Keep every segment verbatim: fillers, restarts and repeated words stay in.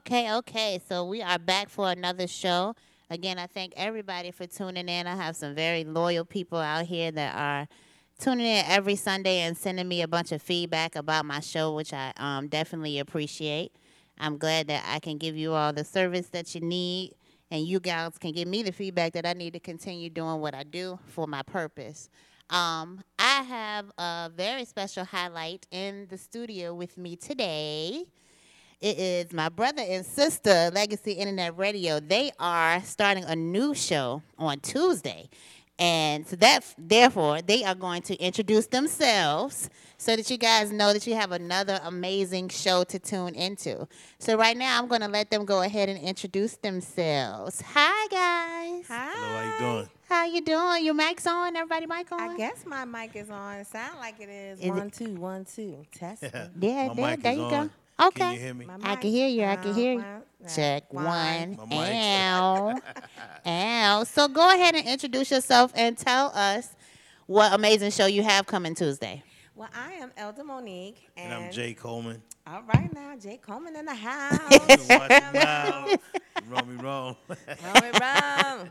Okay, okay. So we are back for another show. Again, I thank everybody for tuning in. I have some very loyal people out here that are tuning in every Sunday and sending me a bunch of feedback about my show, which I um, definitely appreciate. I'm glad that I can give you all the service that you need, and you guys can give me the feedback that I need to continue doing what I do for my purpose. Um, I have a very special highlight in the studio with me today. It is my brother and sister, Legacy Internet Radio. They are starting a new show on Tuesday. And so that, therefore, they are going to introduce themselves so that you guys know that you have another amazing show to tune into. So right now, I'm going to let them go ahead and introduce themselves. Hi, guys. Hi. Hello, how you doing? How you doing? Your mic's on? Everybody mic on? I guess my mic is on. It sounds like it is. Is one, it- two, one, two. Testing. Yeah, My there, mic there is you on. go. Can Okay. you hear me? My I mic. can hear you. I can Uh, hear you. one, Check one. one. My mic. Ow. Ow. So go ahead and introduce yourself and tell us what amazing show you have coming Tuesday. Well, I am Elder Monique. And, And I'm Jay Coleman. All right now, Jay Coleman in the house. Watch your mouth. You wrong me wrong. All right, Ron.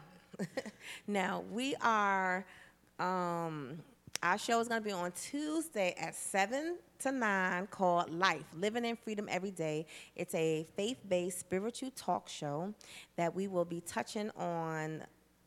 Now, we are, um, our show is going to be on Tuesday at seven to nine called Life, Living in Freedom Every Day. It's a faith-based spiritual talk show that we will be touching on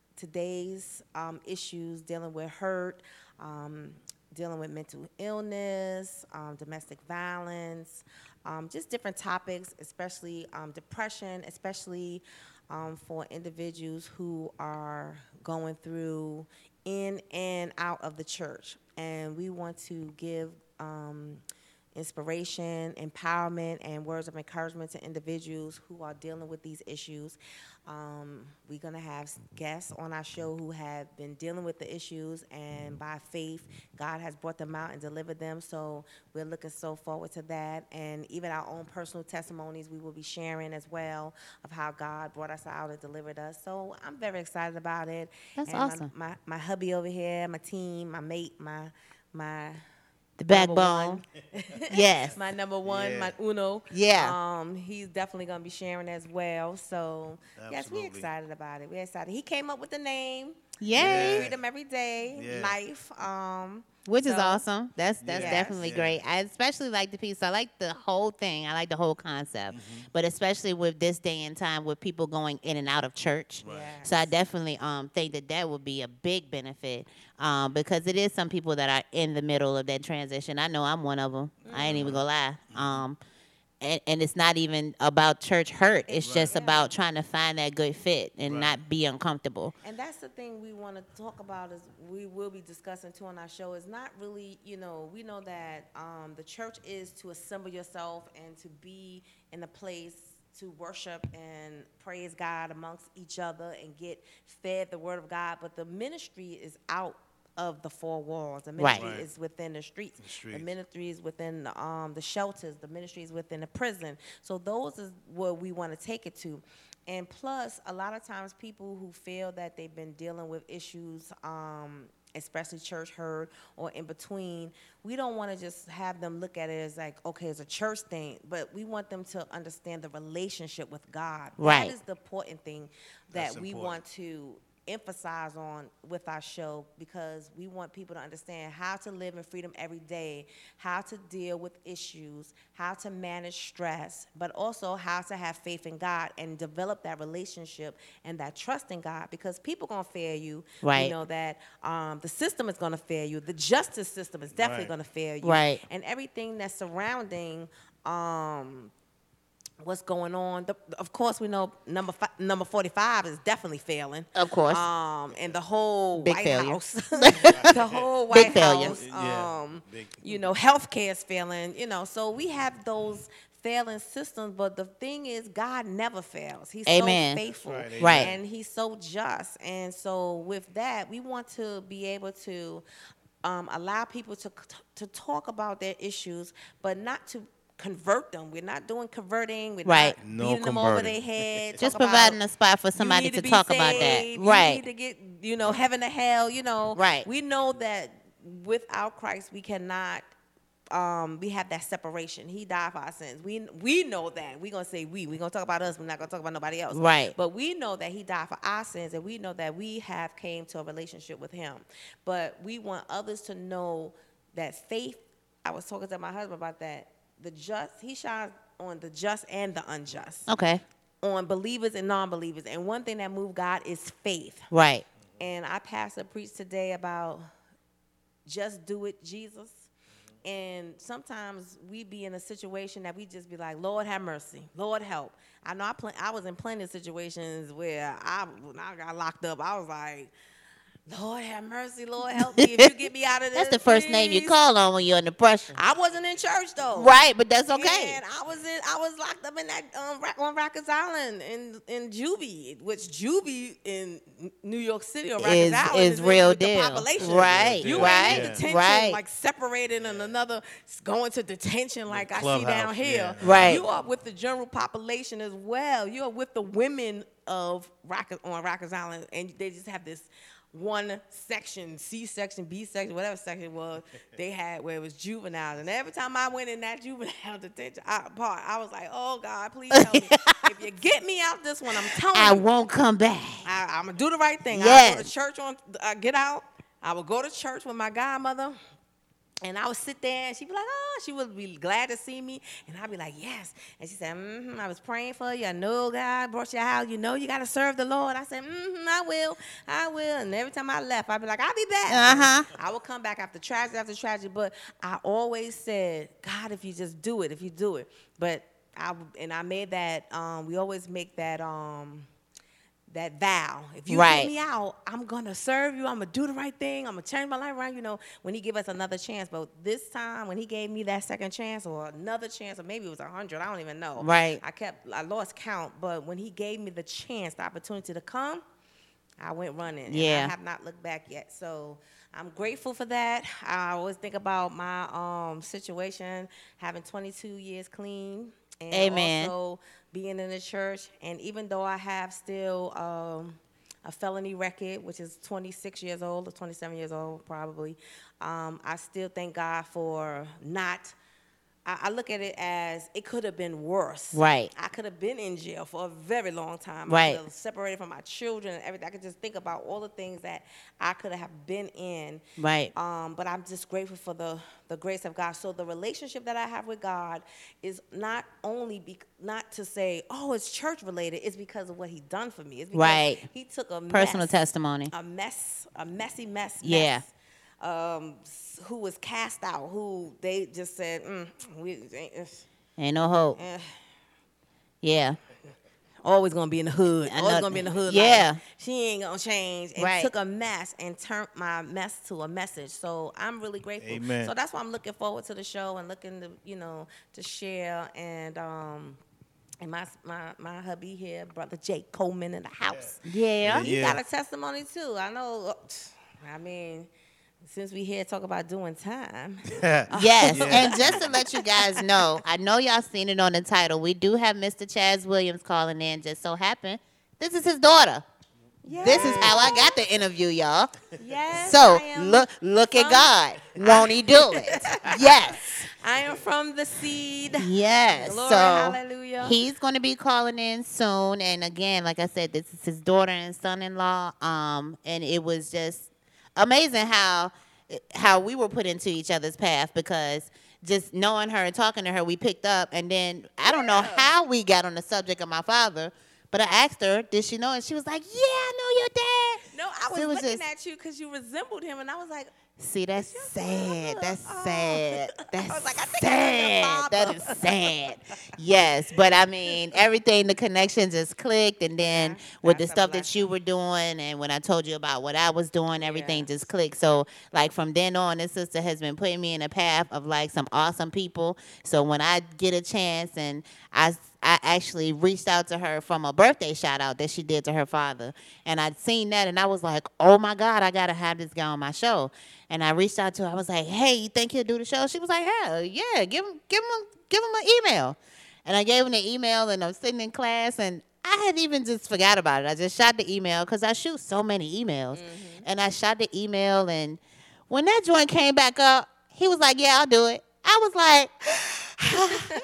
today's um, issues dealing with hurt, um, dealing with mental illness, um, domestic violence, um, just different topics, especially um, depression, especially um, for individuals who are going through in and out of the church. And we want to give um, inspiration, empowerment, and words of encouragement to individuals who are dealing with these issues. Um, we're going to have guests on our show who have been dealing with the issues, and by faith, God has brought them out and delivered them. So we're looking so forward to that. And even our own personal testimonies we will be sharing as well of how God brought us out and delivered us. So I'm very excited about it. That's And my- awesome. My, my, hubby over here, my team, my mate, my my The number backbone. one. Yes. my number one, Yeah. my uno. Yeah. Um, he's definitely gonna be sharing as well. So yes, we're Absolutely. excited about it. We're excited. He came up with the name Yay. Freedom Every Day, Yeah. Life. Um, Which is so- awesome. That's that's Yes. definitely Yeah. great. I especially like the piece. I like the whole thing. I like the whole concept. Mm-hmm. But especially with this day and time with people going in and out of church. Right. Yes. So I definitely um think that that would be a big benefit um because it is some people that are in the middle of that transition. I know I'm one of them. I ain't even gonna lie. Mm-hmm. Um and, and it's not even about church hurt. It's Right. just Yeah. about trying to find that good fit and Right. not be uncomfortable. And that's the thing we want to talk about is we will be discussing too on our show is not really, you know, we know that um, the church is to assemble yourself and to be in a place to worship and praise God amongst each other and get fed the word of God. But the ministry is out of the four walls. The Right. ministry Right. is within the streets. The streets. The ministry is within the, um, the shelters. The ministry is within the prison. So those is where we want to take it to. And plus, a lot of times people who feel that they've been dealing with issues, um, especially church hurt or in between, we don't want to just have them look at it as like, okay, it's a church thing, but we want them to understand the relationship with God. Right. That is the important thing that That's we important. want to emphasize on with our show because we want people to understand how to live in freedom every day, how to deal with issues, how to manage stress, but also how to have faith in God and develop that relationship and that trust in God because people gonna fail you. Right. You know that um, the system is gonna fail you. The justice system is definitely Right. gonna fail you. Right. And everything that's surrounding um, what's going on. The, of course, we know number fi- number forty-five is definitely failing. Of course. Um, and the whole Big White failure. House, the whole White Big failure. House, Yeah. um, Big- you know, healthcare is failing. You know, so we have those failing systems. But the thing is, God never fails. He's Amen. so faithful, That's right, Right. and He's so just. And so with that, we want to be able to um, allow people to to talk about their issues, but not to convert them. We're not doing converting. We're Right. not No beating them over converting. their head. Just talk about, providing a spot for you somebody need to be talk about that. saved, You Right. need to get, you know, heaven to hell, you know. Right. We know that without Christ, we cannot um, we have that separation. He died for our sins. We we know that. We're going to say we. We're going to talk about us. We're not going to talk about nobody else. Right. But we know that he died for our sins, and we know that we have came to a relationship with him. But we want others to know that faith, I was talking to my husband about that, the just, he shines on the just and the unjust. Okay. On believers and non-believers. And one thing that moved God is faith. Right. And our pastor preached today about just do it, Jesus. And sometimes we be in a situation that we just be like, Lord, have mercy. Lord, help. I know I, pl- I was in plenty of situations where I, when I got locked up, I was like, Lord, have mercy. Lord, help me. If you get me out of this, That's the first name you please. call on when you're under pressure. I wasn't in church, though. Right, but that's okay. And I was in, I was locked up in that um, Ra- on Rikers Island in in Juvie, which Juvie in New York City or Rikers Is- Island is in real with the deal. population. Right, You right, ain't in detention, right. like separated in another, going to detention like I see clubhouse, down here. yeah. Right. You are with the general population as well. You are with the women of Rikers on Rikers Island, and they just have this one section, C section, B section, whatever section it was, they had where it was juveniles. And every time I went in that juvenile detention I, part, I was like, oh, God, please help me. If you get me out this one, I'm telling I you. won't come back. I, I'm going to do the right thing. I go Yes. to church on, I get out. I would go to church with my godmother. And I would sit there, and she'd be like, oh, she would be glad to see me. And I'd be like, yes. And she said, mm-hmm, I was praying for you. I know God brought you out. You know you got to serve the Lord. I said, mm-hmm, I will. I will. And every time I left, I'd be like, I'll be back. Uh-huh. I would come back after tragedy after tragedy. But I always said, God, if you just do it, if you do it. But I, and I made that, um, we always make that, um, that vow. If you Right. get me out, I'm going to serve you. I'm going to do the right thing. I'm going to change my life around, you know, when he give us another chance. But this time, when he gave me that second chance or another chance, or maybe it was a hundred, I don't even know. Right. I kept, I lost count. But when he gave me the chance, the opportunity to come, I went running. Yeah. And I have not looked back yet. So I'm grateful for that. I always think about my um, situation, having twenty-two years clean. And Amen. also being in the church. And even though I have still um, a felony record, which is twenty-six years old or twenty-seven years old probably, um, I still thank God for not, I, I look at it as it could have been worse. Right. I could have been in jail for a very long time. Right. I could have separated from my children and everything. I could just think about all the things that I could have been in. Right. Um, but I'm just grateful for the, the grace of God. So the relationship that I have with God is not only be, not to say, oh, it's church related. It's because of what He done for me. It's because Right. He took a Personal mess, testimony. a mess, a messy mess. Yeah. Mess, um, s- who was cast out? Who they just said, mm, we ain't, it's, Ain't no hope. eh, Yeah. always gonna be in the hood. I Always know- gonna be in the hood. yeah. Like, she ain't gonna change. And Right. took a mess and turned my mess to a message. So I'm really grateful. Amen. So that's why I'm looking forward to the show and looking to, you know, to share and um and my my my hubby here, brother Jake Coleman in the house. Yeah. He Yeah. got a testimony too. I know. I mean, since we here talk about doing time. Yes, Yeah. and just to let you guys know, I know y'all seen it on the title. We do have Mister Chaz Williams calling in. Just so happened, this is his daughter. This is how I got the interview, y'all. Yes. So I am look, look at from- God. Won't He do it? Yes, I am from the seed. yes. Glory, so hallelujah. he's going to be calling in soon. And again, like I said, this is his daughter and son-in-law. Um, and it was just amazing how how we were put into each other's path, because just knowing her and talking to her, we picked up. And then I don't know how we got on the subject of my father, but I asked her, did she know? And she was like, yeah, I know your dad. No, I was It was looking just- at you because you resembled him, and I was like, See, that's your sad. father? That's Oh. sad. That's I was like, I think I know your sad. That is father. sad. Yes, but I mean, everything, the connections just clicked, and then Yeah, with the that's a stuff that blessing. you were doing, and when I told you about what I was doing, everything Yes. just clicked. So, like from then on, this sister has been putting me in a path of like some awesome people. So when I get a chance, and I. I actually reached out to her from a birthday shout out that she did to her father. And I'd seen that, and I was like, oh my God, I got to have this guy on my show. And I reached out to her. I was like, hey, you think he'll do the show? She was like, hell yeah, give him, give him, give him an email. And I gave him the email, and I was sitting in class, and I had even just forgot about it. I just shot the email because I shoot so many emails. And I shot the email, and when that joint came back up, he was like, yeah, I'll do it. I was like,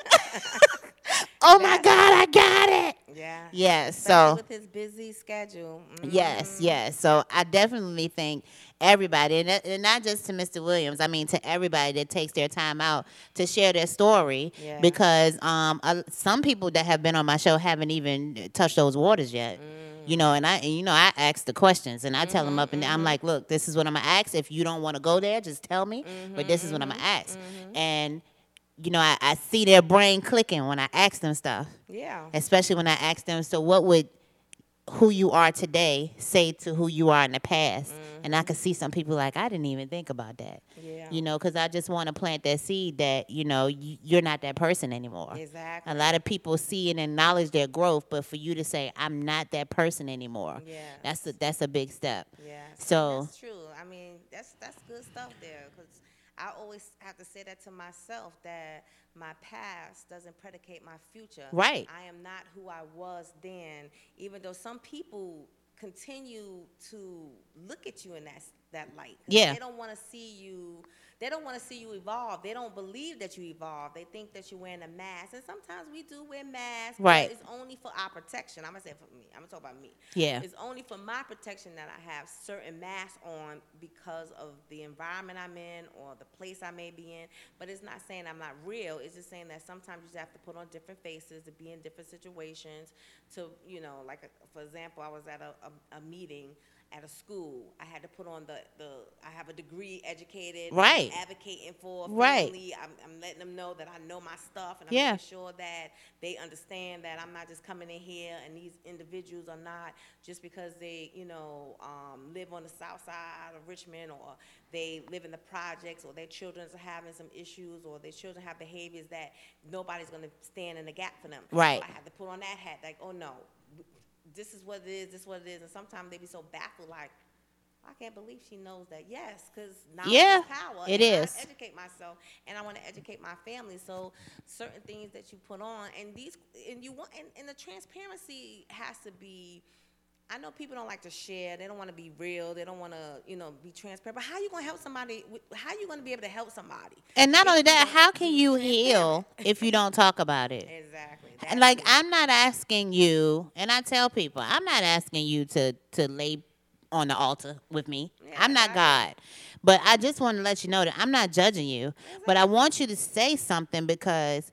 oh my That's- God, I got it. Yeah. Yes. Especially So with his busy schedule. yes, Mhm. yes. So I definitely think everybody, and, that- and not just to Mister Williams, I mean to everybody that takes their time out to share their story, Yeah. because um, uh, some people that have been on my show haven't even touched those waters yet. You know, and I, and, you know, I ask the questions, and I tell them up and down. I'm like, look, this is what I'm gonna ask. If you don't want to go there, just tell me. But this is what I'm gonna ask, and you know, I, I see their brain clicking when I ask them stuff, Yeah. especially when I ask them, so what would who you are today say to who you are in the past? And I could see some people like, I didn't even think about that. Yeah. You know, because I just want to plant that seed that, you know, you, you're not that person anymore. Exactly. A lot of people see and acknowledge their growth, but for you to say, I'm not that person anymore, Yes. that's a, that's a big step. Yes. So- that's true. I mean, that's that's good stuff there, because I always have to say that to myself, that my past doesn't predicate my future. Right. I am not who I was then, even though some people continue to look at you in that that light. 'Cause Yeah. They don't want to see you. They don't want to see you evolve. They don't believe that you evolve. They think that you're wearing a mask, and sometimes we do wear masks. Right. But it's only for our protection. I'm gonna say for me. I'm gonna talk about me. Yeah. It's only for my protection that I have certain masks on because of the environment I'm in or the place I may be in. But it's not saying I'm not real. It's just saying that sometimes you just have to put on different faces to be in different situations. To, you know, like, a, for example, I was at a, a, a meeting at a school. I had to put on the, the I have a degree, educated, Right. I'm advocating for a Right. family. I'm, I'm letting them know that I know my stuff, and I'm Yeah. making sure that they understand that I'm not just coming in here and these individuals are not just because they, you know, um, live on the south side of Richmond, or they live in the projects, or their children are having some issues, or their children have behaviors that nobody's going to stand in the gap for them. Right. So I had to put on that hat, like, oh no, this is what it is, this is what it is. And sometimes they be so baffled, like, I can't believe she knows that. Yes, because knowledge Yeah, is power. it and is. I educate myself, and I want to educate my family. So certain things that you put on, and these, and you want, and, and the transparency has to be. I know people don't like to share. They don't want to be real. They don't want to, you know, be transparent. But how you gonna help somebody? How you gonna be able to help somebody? And not if only you that, don't how can be you transparent? heal if you don't talk about it? Exactly. And That's like, it. I'm not asking you, and I tell people, I'm not asking you to to lay on the altar with me. Yeah, I'm not exactly. God. But I just want to let you know that I'm not judging you. But I want you to say something, because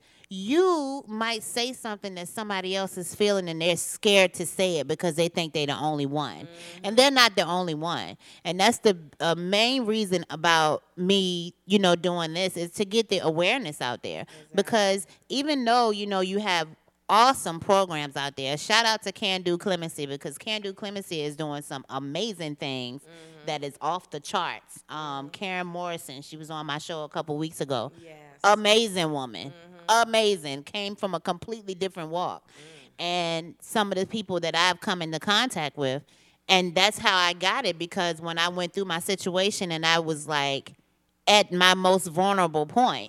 you might say something that somebody else is feeling, and they're scared to say it because they think they're the only one. And they're not the only one. And that's the uh, main reason about me, you know, doing this, is to get the awareness out there. Because even though, you know, you have awesome programs out there. Shout out to Can Do Clemency, because Can Do Clemency is doing some amazing things that is off the charts. Um, Karen Morrison, she was on my show a couple weeks ago. Yes. Amazing woman. Amazing. Came from a completely different walk. And some of the people that I've come into contact with, and that's how I got it, because when I went through my situation and I was like at my most vulnerable point,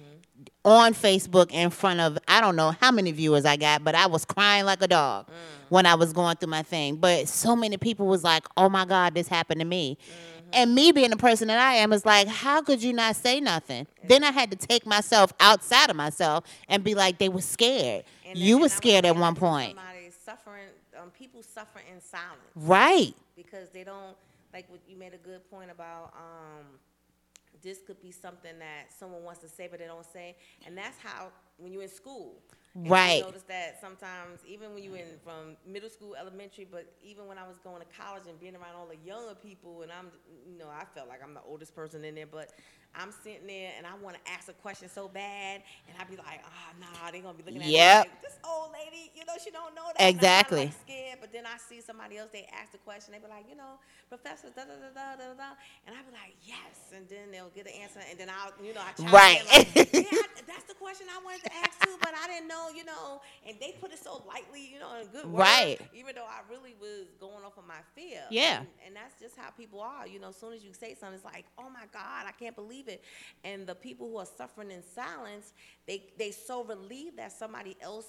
on Facebook in front of, I don't know how many viewers I got, but I was crying like a dog when I was going through my thing. But so many people was like, oh my God, this happened to me. And me being the person that I am is like, how could you not say nothing? Then I had to take myself outside of myself and be like, they were scared. And You then- were and I would scared say at that one to point. Somebody suffering, um, people suffer in silence. Right. Because they don't, like what you made a good point about, um, this could be something that someone wants to say but they don't say, and that's how when you're in school. And Right. I noticed that sometimes, even when you in from middle school, elementary, but even when I was going to college and being around all the younger people, and I'm, you know, I felt like I'm the oldest person in there, but I'm sitting there and I want to ask a question so bad, and I'd be like, ah, oh, nah, they're gonna be looking at Yep. me like, this old lady, you know, she don't know that. And I'm, Exactly. like, scared, but then I see somebody else, they ask the question, they be like, you know, Professor, da da da da da da, and I be like, yes, and then they'll get the answer, and then I'll, you know, I chime Right. in like, yeah, I, that's the question I wanted to ask too, but I didn't know, you know, and they put it so lightly, you know, in good words, Right. even though I really was going off of my fear. Yeah. And, and that's just how people are, you know, as soon as you say something, it's like, oh my God, I can't believe it. And the people who are suffering in silence, they they so relieved that somebody else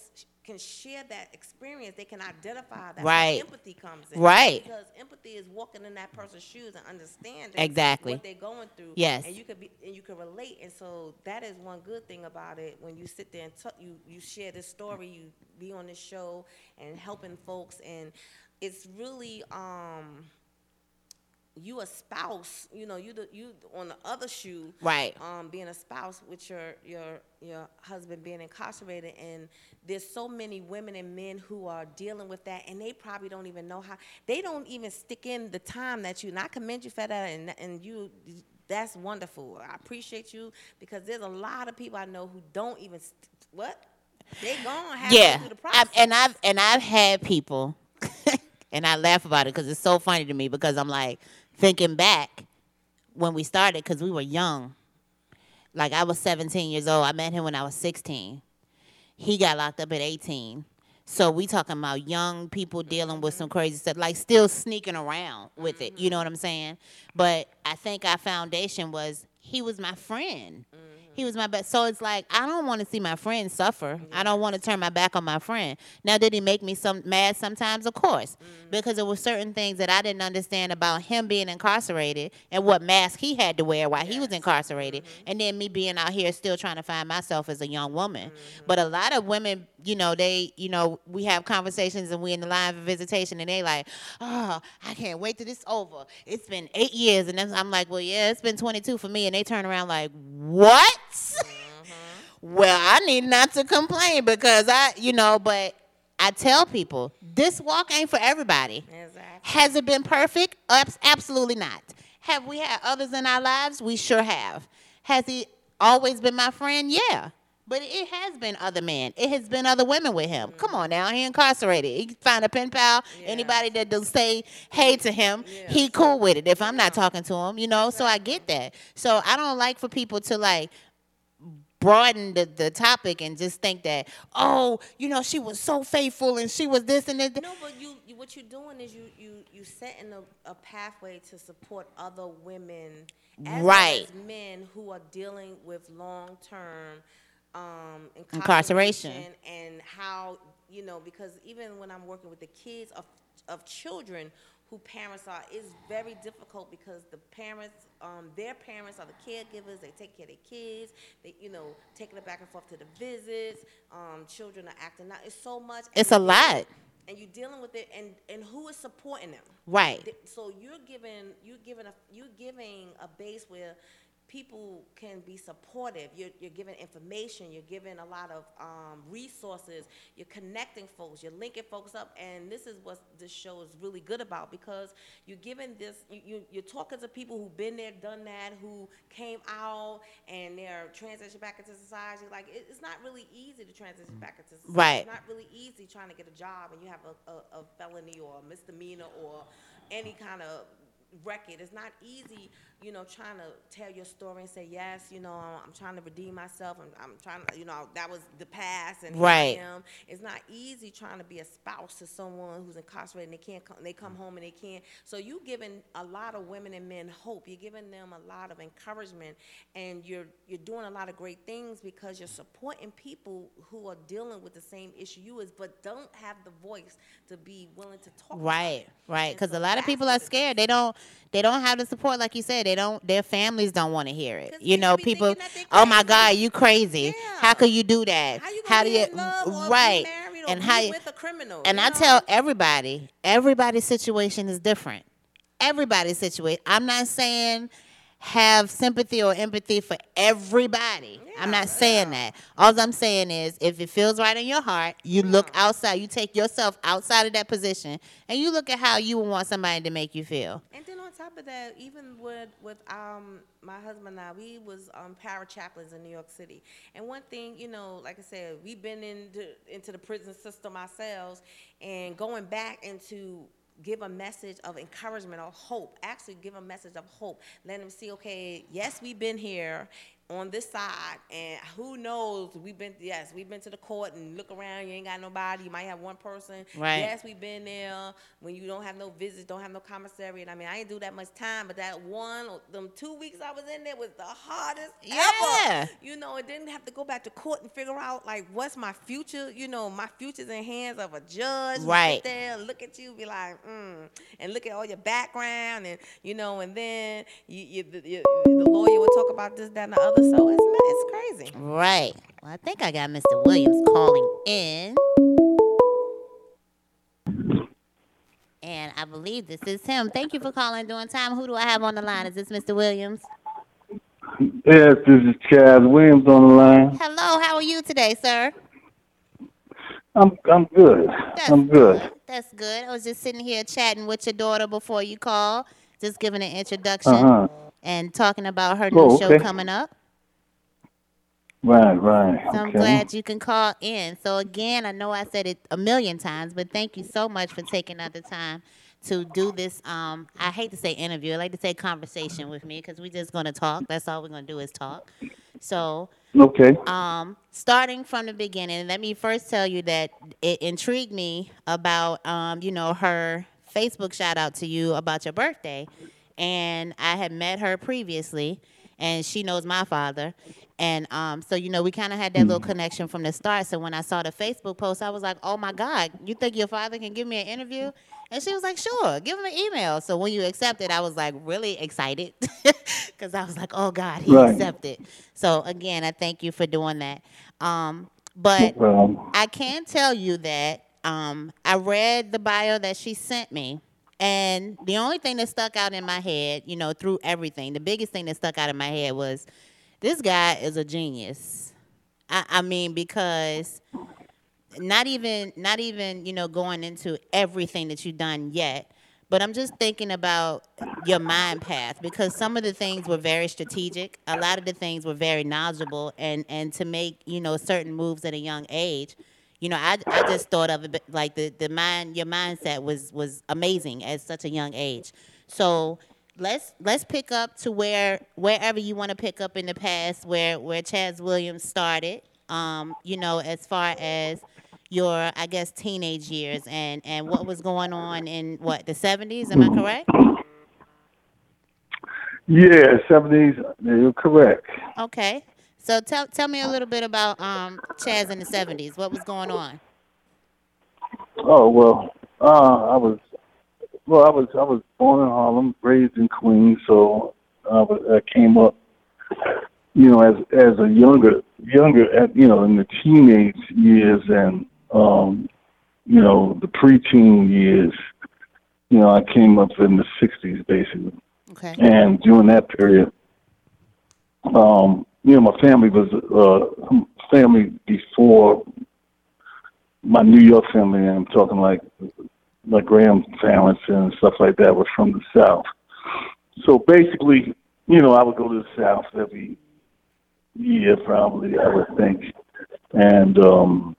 can share that experience, they can identify. That's Right. where empathy comes in. Right. Because empathy is walking in that person's shoes and understanding Exactly. what they're going through. Yes. And you could be and you can relate. And so that is one good thing about it. When you sit there and talk, you you share this story, you be on this show and helping folks, and it's really um you a spouse, you know, you the, you on the other shoe, Right. Um, being a spouse with your your your husband being incarcerated, and there's so many women and men who are dealing with that, and they probably don't even know how. They don't even stick in the time that you. And I commend you for that, and and you. That's wonderful. I appreciate you, because there's a lot of people I know who don't even st- what they gonna have Yeah. to go through the process. I, and I've and I've had people, and I laugh about it because it's so funny to me, because I'm like thinking back when we started, because we were young. Like, I was seventeen years old. I met him when I was sixteen. He got locked up at eighteen. So we talking about young people dealing with some crazy stuff, like still sneaking around with it. You know what I'm saying? But I think our foundation was he was my friend. He was my best. So it's like, I don't want to see my friend suffer. I don't want to turn my back on my friend. Now, did he make me some mad sometimes? Of course. Because there were certain things that I didn't understand about him being incarcerated and what mask he had to wear while he was incarcerated. And then me being out here still trying to find myself as a young woman. But a lot of women, you know, they, you know, we have conversations and we in the line for visitation, and they like, oh, I can't wait till this over. It's been eight years. And then I'm like, well, yeah, it's been twenty-two for me. And they turn around like, what? Well, I need not to complain, because I, you know, but I tell people, this walk ain't for everybody. Exactly. Has it been perfect? Abs- Absolutely not. Have we had others in our lives? We sure have. Has he always been my friend? Yeah. But it has been other men. It has been other women with him. Come on now, he incarcerated. He can find a pen pal. Yeah. Anybody that does say hey to him, Yeah. he cool with it. If I'm not talking to him, you know. So I get that. So I don't like for people to like broaden the, the topic and just think that, oh, you know, she was so faithful and she was this and that. No, but you, you what you're doing is you you you setting a, a pathway to support other women, as Right. well as men who are dealing with long term um, Incarceration. incarceration, and how, you know, because even when I'm working with the kids of of children who parents are, it's very difficult, because the parents, um, their parents are the caregivers. They take care of their kids. They, you know, taking it back and forth to the visits. Um, children are acting out. It's so much. and It's a you're dealing- lot. And you're dealing with it, and, and who is supporting them? Right. Th- So you're giving you're giving a you're giving a base where people can be supportive. You're, you're giving information. You're giving a lot of um, resources. You're connecting folks. You're linking folks up. And this is what this show is really good about, because you're giving this, you, you, you're talking to people who've been there, done that, who came out, and they're transitioning back into society. Like, it, it's not really easy to transition back into society. Right. It's not really easy trying to get a job and you have a, a, a felony or a misdemeanor or any kind of record. It's not easy, you know, trying to tell your story and say, yes, you know, I'm, I'm trying to redeem myself, and I'm trying to, you know, that was the past, and here Right. I am. It's not easy trying to be a spouse to someone who's incarcerated and they can't come, they come home and they can't. So you giving a lot of women and men hope. You're giving them a lot of encouragement, and you're you're doing a lot of great things, because you're supporting people who are dealing with the same issue you is, but don't have the voice to be willing to talk about Right, it. right. And Because so a lot of that's people what are it is. scared. They don't. They don't have the support, like you said. They don't. Their families don't want to hear it. 'Cause You kids know, be people. thinking that they Oh my crazy. God, you crazy? Yeah. How could you do that? How you gonna do be you? in love or right. be married or and be how you? with a criminal? And you I know? tell everybody, everybody's situation is different. Everybody's situation. I'm not saying have sympathy or empathy for everybody. I'm Yeah, not saying yeah. that. All I'm saying is, if it feels right in your heart, you look outside. You take yourself outside of that position, and you look at how you would want somebody to make you feel. And then on top of that, even with with um my husband and I, we was um para chaplains in New York City. And one thing, you know, like I said, we've been into into the prison system ourselves, and going back into give a message of encouragement or hope. Actually give a message of hope. Let them see, okay, yes, we've been here. on this side, and who knows, we've been, yes, we've been to the court and look around, you ain't got nobody, you might have one person. Right. Yes, we've been there when you don't have no visits, don't have no commissary. And I mean, I didn't do that much time, but that one, them two weeks I was in there was the hardest Yeah. ever. You know, and didn't have to go back to court and figure out, like, what's my future? You know, my future's in hands of a judge. Right. Who sit there and look at you, be like, mm, and look at all your background, and, you know, and then you, you, the, you, the lawyer will talk about this, that, and the other. So it's, it's crazy. Right. Well, I think I got Mister Williams calling in. And I believe this is him. Thank you for calling during time. Who do I have on the line? Is this Mister Williams? Yes, this is Chaz Williams on the line. Hello. How are you today, sir? I'm I'm good. That's I'm good. That's good. I was just sitting here chatting with your daughter before you called, just giving an introduction Uh-huh. and talking about her new Oh, show okay. coming up. Right, right. So I'm Okay. glad you can call in. So again, I know I said it a million times, but thank you so much for taking out the time to do this. Um, I hate to say interview. I like to say conversation with me because we're just going to talk. That's all we're going to do is talk. So Okay. um, starting from the beginning, let me first tell you that it intrigued me about, um, you know, her Facebook shout out to you about your birthday. And I had met her previously, and she knows my father. And um, so, you know, we kind of had that little connection from the start. So when I saw the Facebook post, I was like, oh, my God, you think your father can give me an interview? And she was like, sure, give him an email. So when you accepted, I was like really excited because I was like, oh, God, he Right. accepted. So, again, I thank you for doing that. Um, but Well, I can tell you that um, I read the bio that she sent me. And the only thing that stuck out in my head, you know, through everything, the biggest thing that stuck out in my head was this guy is a genius. I, I mean, because not even, not even, you know, going into everything that you've done yet, but I'm just thinking about your mind path because some of the things were very strategic. A lot of the things were very knowledgeable, and, and to make, you know, certain moves at a young age. You know, I, I just thought of it like the, the mind, your mindset was, was amazing at such a young age. So let's let's pick up to where wherever you want to pick up in the past, where where Chaz Williams started. Um, you know, as far as your, I guess, teenage years and, and what was going on in what the seventies. Am I correct? yeah, seventies. You're correct. Okay. So tell tell me a little bit about um Chaz in the seventies. What was going on? Oh well, uh, I was well, I was I was born in Harlem, raised in Queens, so I, was, I came up, you know, as as a younger younger, at, you know, in the teenage years and um, you know, the preteen years. You know, I came up in the sixties basically, Okay. and during that period, um. You know, my family was uh, family before my New York family, and I'm talking like my grandparents and stuff like that was from the South. So basically, you know, I would go to the South every year probably, I would think. And um,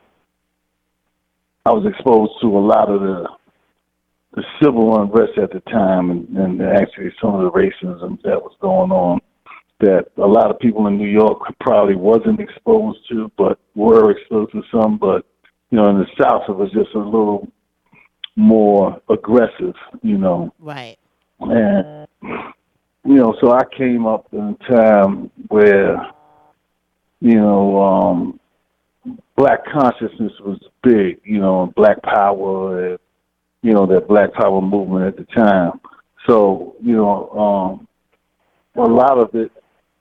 I was exposed to a lot of the the civil unrest at the time and, and actually some of the racism that was going on, that a lot of people in New York probably wasn't exposed to, but were exposed to some. But, you know, in the South, it was just a little more aggressive, you know. Right. And, you know, so I came up in a time where, you know, um, black consciousness was big, you know, black power, and, you know, that black power movement at the time. So, you know, um, a lot of it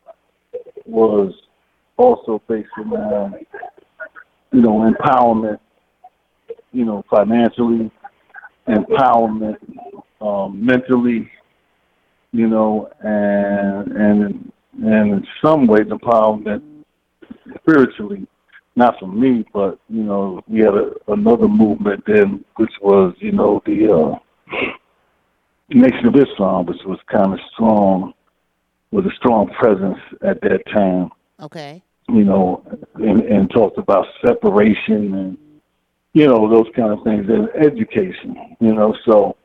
was also based on, you know, empowerment, you know, financially, empowerment, um, mentally, you know, and and and in some ways empowerment spiritually. Not for me, but you know, we had a, another movement then, which was, you know, the uh, Nation of Islam, which was kind of strong. With a strong presence at that time, Okay. you know, and, and talked about separation and, you know, those kind of things, and education, you know. So,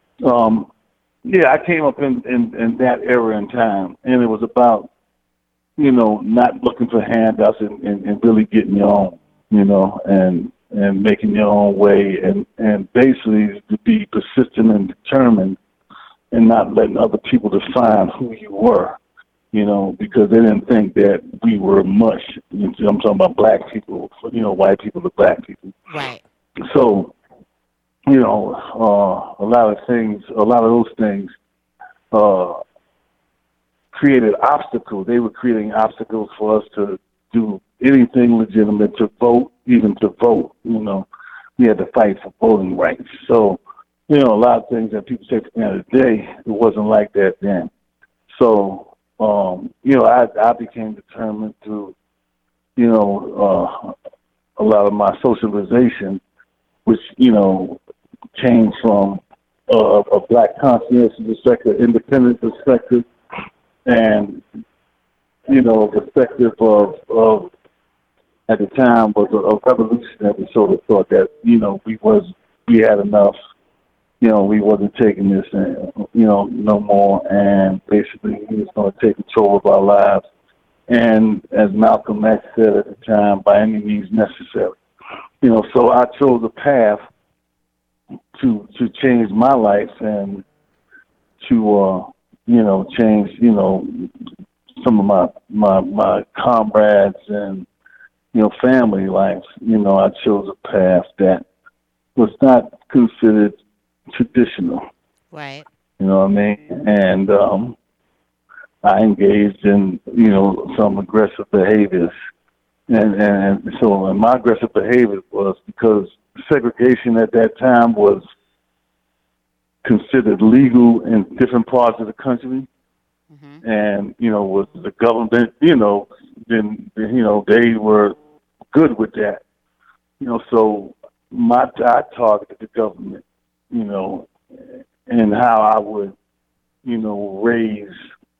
um, yeah, I came up in, in, in that era in time, and it was about you know, not looking for handouts and, and, and really getting your own, you know, and and making your own way, and, and basically to be persistent and determined and not letting other people define who you were, you know, because they didn't think that we were much. I'm talking about black people, you know, white people to black people. Right. So, you know, uh, a lot of things, a lot of those things uh, created obstacles. They were creating obstacles for us to do anything legitimate, to vote, even to vote. You know, we had to fight for voting rights. So, you know, a lot of things that people take for granted today, it wasn't like that then. So, um, you know, I, I became determined through, you know, uh, a lot of my socialization, which, you know, came from uh, a black conscientious perspective, independent perspective, and, you know, perspective of, of at the time was a, a revolutionary sort of thought that, you know, we was we had enough, you know, we wasn't taking this, in, you know, no more, and basically we was going to take control of our lives. And as Malcolm X said at the time, by any means necessary. You know, so I chose a path to to change my life and to, uh, you know, change, you know, some of my, my, my comrades and, you know, family life. You know, I chose a path that was not considered traditional. Right. You know what I mean? And um, I engaged in, you know, some aggressive behaviors. And, and so and my aggressive behavior was because segregation at that time was considered legal in different parts of the country. Mm-hmm. And, you know, was the government, you know, then, you know, they were good with that. You know, so my, I targeted the government, you know, and how I would, you know, raise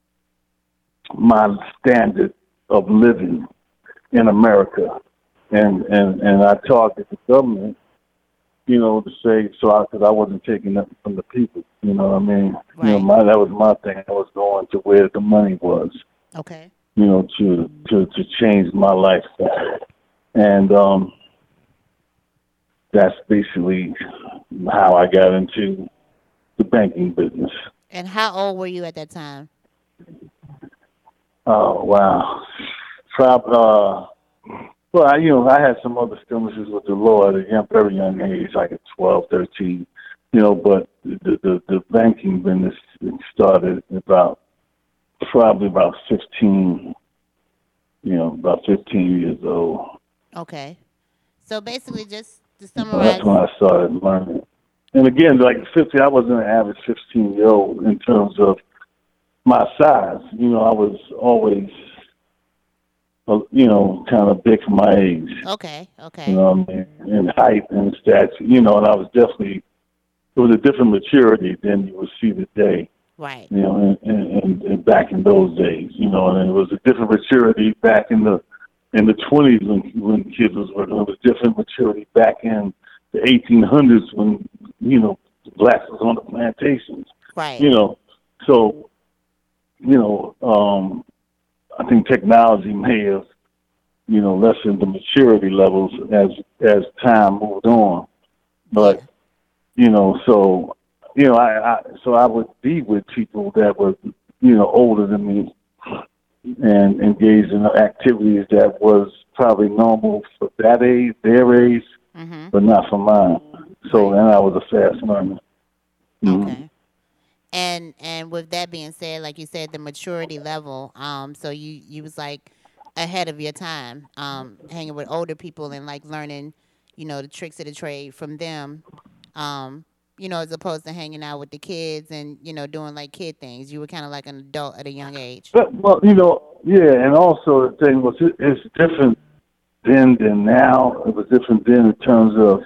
my standard of living in America. And, and, and I targeted the government, you know, to say, so I, because I wasn't taking nothing from the people, you know what I mean? Right. You know, my, that was my thing. I was going to where the money was. Okay. You know, to, to, to change my lifestyle. And um, that's basically how I got into the banking business. And how old were you at that time? Oh, wow. Prob- uh, well, I, you know, I had some other skirmishes with the Lord at a young, very young age, like at twelve, thirteen, you know, but the, the, the banking business started about, probably about fifteen, you know, about fifteen years old. Okay. So basically, just to So summarize. that's when I started learning. And again, like fifteen, I wasn't an average fifteen-year-old in terms of my size. You know, I was always, uh, you know, kind of big for my age. Okay, okay. You know what I mean? In height and stature, you know, and I was definitely, it was a different maturity than you would see today. Right. You know, and, and, and back in those days, you know, and it was a different maturity back in the in the twenties when when kids was working. It was different maturity back in the eighteen hundreds when, you know, blacks was on the plantations. Right. You know, so, you know, um, I think technology may have, you know, lessened the maturity levels as as time moved on. But, you know, so, you know, I, I so I would be with people that were, you know, older than me and engaged in activities that was probably normal for that age, their age, mm-hmm. but not for mine. So, and I was a fast learner. Mm-hmm. Okay. And and with that being said, like you said, the maturity level, um, so you, you was like ahead of your time, um, hanging with older people and like learning, you know, the tricks of the trade from them, um, you know, as opposed to hanging out with the kids and, you know, doing like kid things. You were kind of like an adult at a young age. But, well, you know, yeah, and also the thing was, it, it's different then than now. It was different then in terms of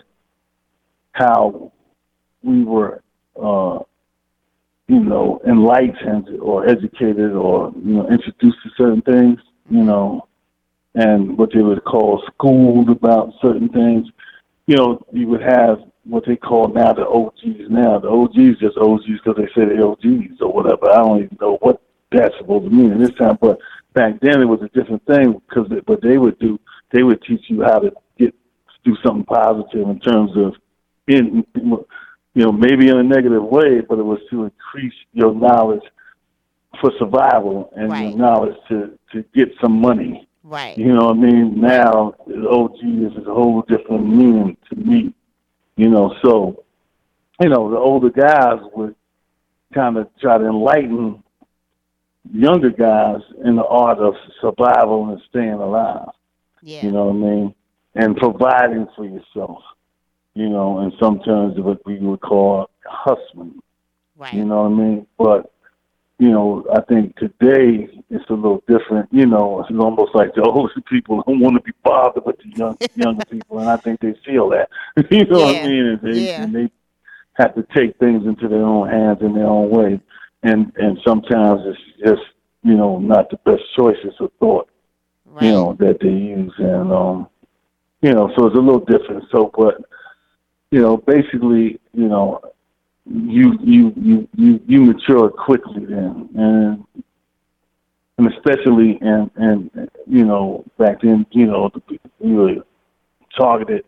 how we were, uh, you know, enlightened or educated or, you know, introduced to certain things, you know, and what they would call schooled about certain things. You know, you would have what they call now the O Gs now. The O Gs just O Gs because they say they're O Gs or whatever. I don't even know what that's supposed to mean in this time. But back then it was a different thing because what they would do, they would teach you how to get do something positive in terms of, in you know, maybe in a negative way, but it was to increase your knowledge for survival and Right. your knowledge to, to get some money. Right. You know what I mean? Now, the O G is a whole different meaning to me. You know, so, you know, the older guys would kind of try to enlighten younger guys in the art of survival and staying alive. Yeah. You know what I mean? And providing for yourself. You know, in some terms of what we would call hustling. Right. You know what I mean? But, you know, I think today it's a little different. You know, it's almost like the older people don't want to be bothered with the young, younger people, and I think they feel that. You know what Yeah. I mean? And they, Yeah. and they have to take things into their own hands in their own way. And and sometimes it's just, you know, not the best choices of thought, Right. you know, that they use. And, um, you know, so it's a little different. So, but, you know, basically, you know, you you you you, you mature quickly then, and and especially and and you know back then, you know, you were targeted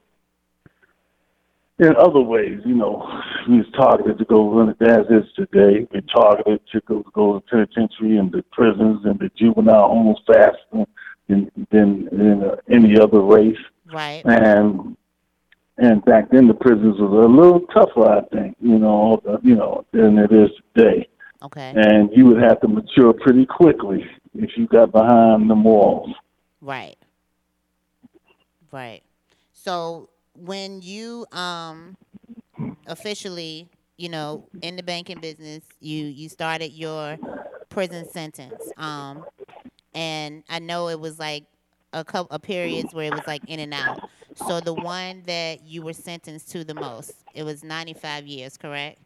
in other ways. You know, we was targeted to go run it as is today. We're targeted to go go to penitentiary and the prisons and the juvenile homes faster than than, than uh, any other race. Right. And And back then, the prisons was a little tougher, I think, you know, uh, you know, than it is today. Okay. And you would have to mature pretty quickly if you got behind the walls. Right. Right. So when you um officially, you know, in the banking business, you you started your prison sentence. Um, and I know it was like a couple of periods where it was like in and out. So the one that you were sentenced to the most, it was ninety-five years, correct?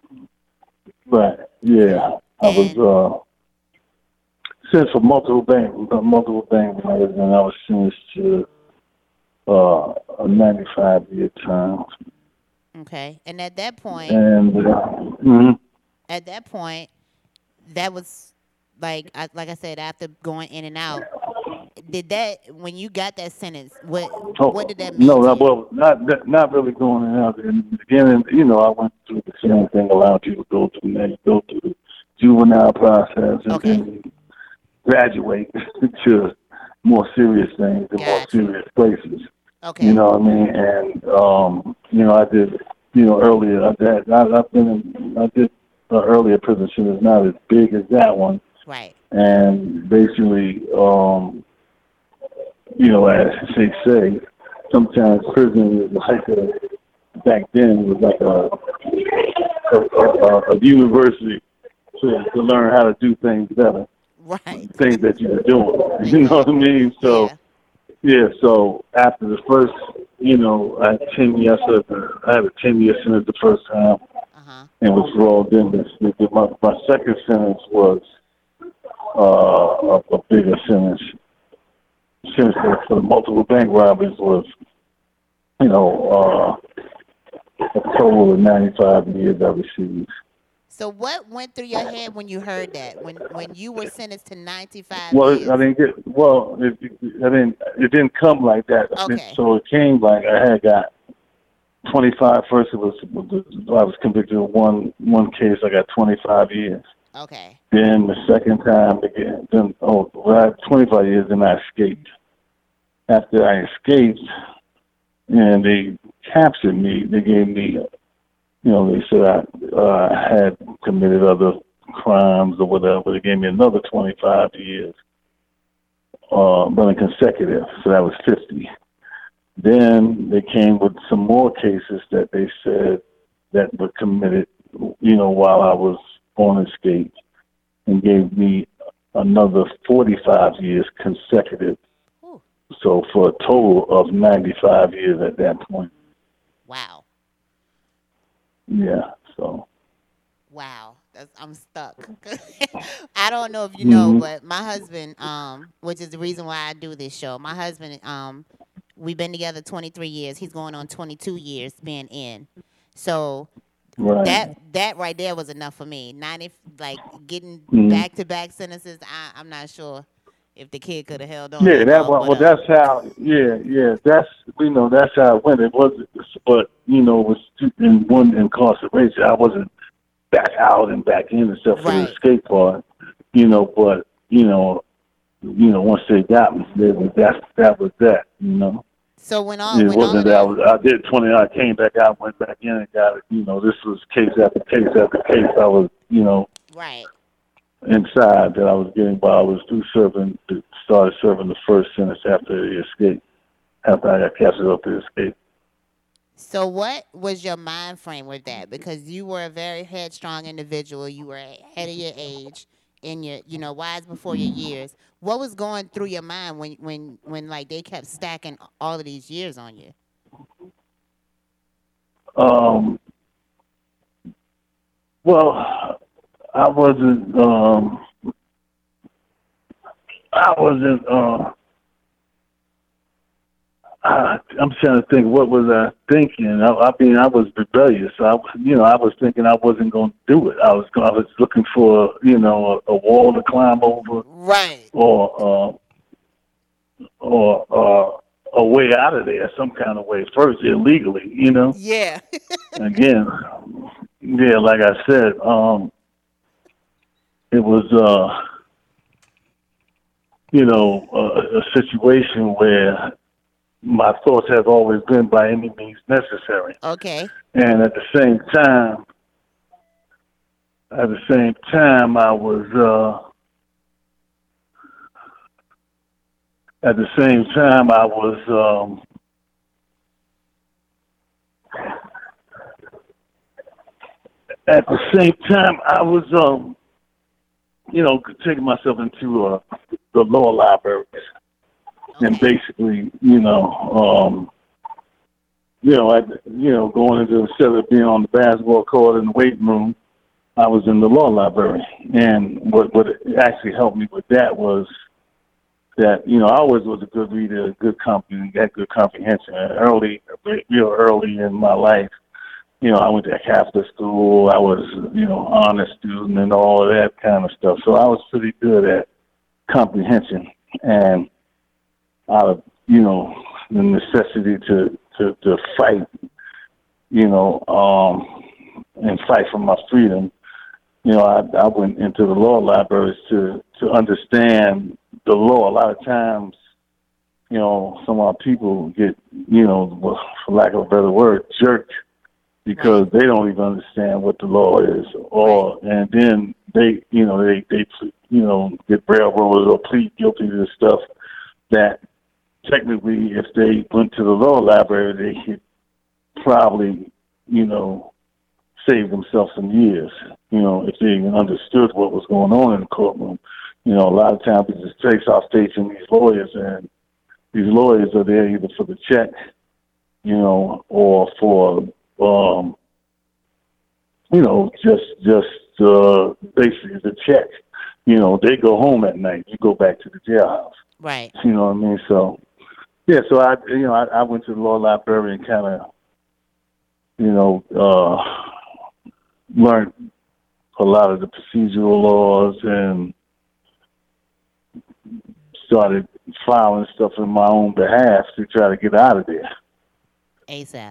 Right. Yeah. I was And uh, sentenced for multiple bank, multiple bank matters, and I was sentenced to uh, a ninety-five year term. okay. And at that point, And uh, mhm. at that point, that was like I, like I said, after going in and out. Did that when you got that sentence? What Oh, what did that mean no, to not, you? well, not not not really going out. In the beginning, you know, I went through the same thing a lot of people go through. Now you go through the juvenile process and Okay. then you graduate to more serious things and more Gotcha. serious places. Okay. You know what I mean? And um, you know, I did, you know, earlier. I did. I, I've been in. I did an earlier prison sentence, not as big as that one. Right. And basically, um, you know, as they say, sometimes prison is like a, back then it was like a, a, a, a university to, to learn how to do things better, Right. things that you were doing. You know what I mean? So, Yeah. yeah, so after the first, you know, I had ten years, I had a ten year sentence the first time Uh huh. and was rolled in. This, my, my second sentence was uh, a, a bigger sentence. Since for the multiple bank robberies was, you know, uh, a total of ninety-five years I received. So what went through your head when you heard that? When when you were sentenced to ninety-five Well, years? I didn't get, well, it, I didn't, it didn't come like that. Okay. So it came like I had got twenty-five. First, it was, I was convicted of one, one case. I got twenty-five years. Okay. Then the second time, again, then, oh, well, I had twenty-five years, then I escaped. After I escaped, and they captured me, they gave me, you know, they said I uh, had committed other crimes or whatever. They gave me another twenty-five years, uh, but in consecutive, so that was fifty. Then they came with some more cases that they said that were committed, you know, while I was on escape, and gave me another forty-five years consecutive. Ooh. So for a total of ninety-five years at that point. Wow. Yeah, so. Wow. That's, I'm stuck. I don't know if you know, Mhm. but my husband, um, which is the reason why I do this show. My husband, um, we've been together twenty-three years. He's going on twenty-two years being in. So Right. that that right there was enough for me. ninety, like getting Mhm. back to back sentences. I, I'm not sure if the kid could have held on Yeah, that that long. well, But well, uh, that's how. Yeah, yeah, that's you know that's how it went. It wasn't, but you know, it was in one incarceration. I wasn't back out and back in except for the right. escape part. You know, but you know, you know, once they got me, they, that's that was that. You know, So when all it when all wasn't of that I that, was. I did twenty. I came back out, went back in, and got it. You know, this was case after case after case. I was, you know, right. inside that I was getting while I was through serving. Started serving the first sentence after the escape. After I got captured up to escape. So what was your mind frame with that? Because you were a very headstrong individual. You were ahead of your age, in your, you know, wise before your years. What was going through your mind when, when, when like they kept stacking all of these years on you? Um. Well, I wasn't. Um. I wasn't. Uh, I, I'm trying to think. What was I thinking? I, I mean, I was rebellious. I, you know, I was thinking I wasn't going to do it. I was. I was looking for, you know, a, a wall to climb over, Right. or, uh, or uh, a way out of there, some kind of way. First, illegally, you know. Yeah. Again, yeah, like I said, um, it was, uh, you know, a, a situation where my thoughts have always been by any means necessary. Okay. And at the same time, at the same time, I was, uh, at the same time, I was, um, at the same time, I was, um, you know, taking myself into uh, the law libraries. And Okay. basically, you know, um, you know, I, you know, going into instead of being on the basketball court in the weight room, I was in the law library. And what what actually helped me with that was that, you know, I always was a good reader, a good company, had good comprehension. Early, real early in my life, you know, I went to Catholic school. I was, you know, honor student and all of that kind of stuff. So I was pretty good at comprehension. And out of, you know, the necessity to, to, to fight, you know, um, and fight for my freedom, you know, I, I went into the law libraries to, to understand the law. A lot of times, you know, some of our people get, you know, for lack of a better word, jerked because Right. they don't even understand what the law is. Or, and then they, you know, they, they, you know, get railroaded or plead guilty to stuff that technically, if they went to the law library, they could probably, you know, save themselves some years, you know, if they even understood what was going on in the courtroom. You know, a lot of times we just place our faith in these lawyers, and these lawyers are there either for the check, you know, or for, um, you know, just, just uh, basically the check. You know, they go home at night. You go back to the jailhouse. Right. You know what I mean? So, yeah, so I, you know, I, I went to the law library and kind of, you know, uh, learned a lot of the procedural laws and started filing stuff in my own behalf to try to get out of there. ASAP.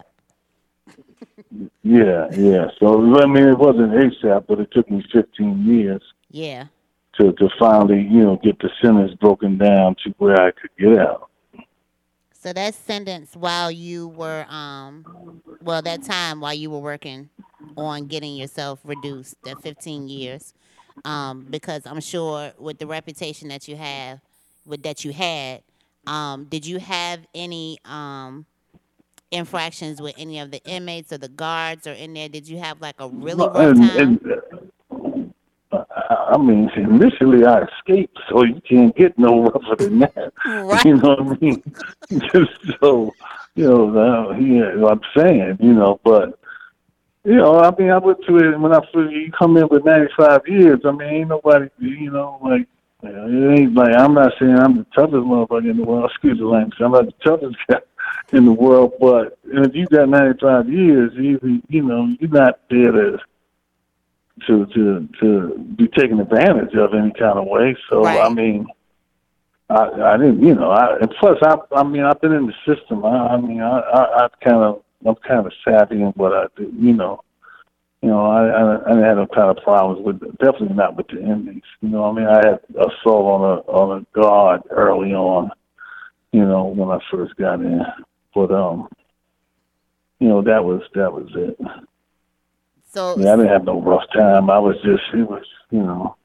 Yeah, yeah. So, I mean, it wasn't ASAP, but it took me fifteen years Yeah. to, to finally, you know, get the sentence broken down to where I could get out. So that sentence while you were, um, well, that time while you were working on getting yourself reduced, that fifteen years, um, because I'm sure with the reputation that you have, with that you had, um, did you have any um, infractions with any of the inmates or the guards or in there? Did you have like a really rough And, time? and uh, I mean, initially I escaped, so you can't get no rougher than that. Right. You know what I mean? Just so, you know, uh, yeah, I'm saying, you know, but, you know, I mean, I went to it when I first, you come in with ninety-five years, I mean, ain't nobody, you know, like, it ain't like, I'm not saying I'm the toughest motherfucker in the world, excuse the language, I'm not the toughest guy, in the world. But if you got ninety-five years, you you know you're not there to to to to be taken advantage of any kind of way. So Right. I mean, I I didn't you know I and plus I I mean I've been in the system. I, I mean I I, I kind of I'm kind of savvy in what I do. You know. You know, I, I I didn't have no kind of problems with definitely not with the inmates. You know, I mean, I had assault on a on a guard early on. You know, when I first got in, but um, you know, that was that was it. So Yeah, I didn't have no rough time. I was just it was you know,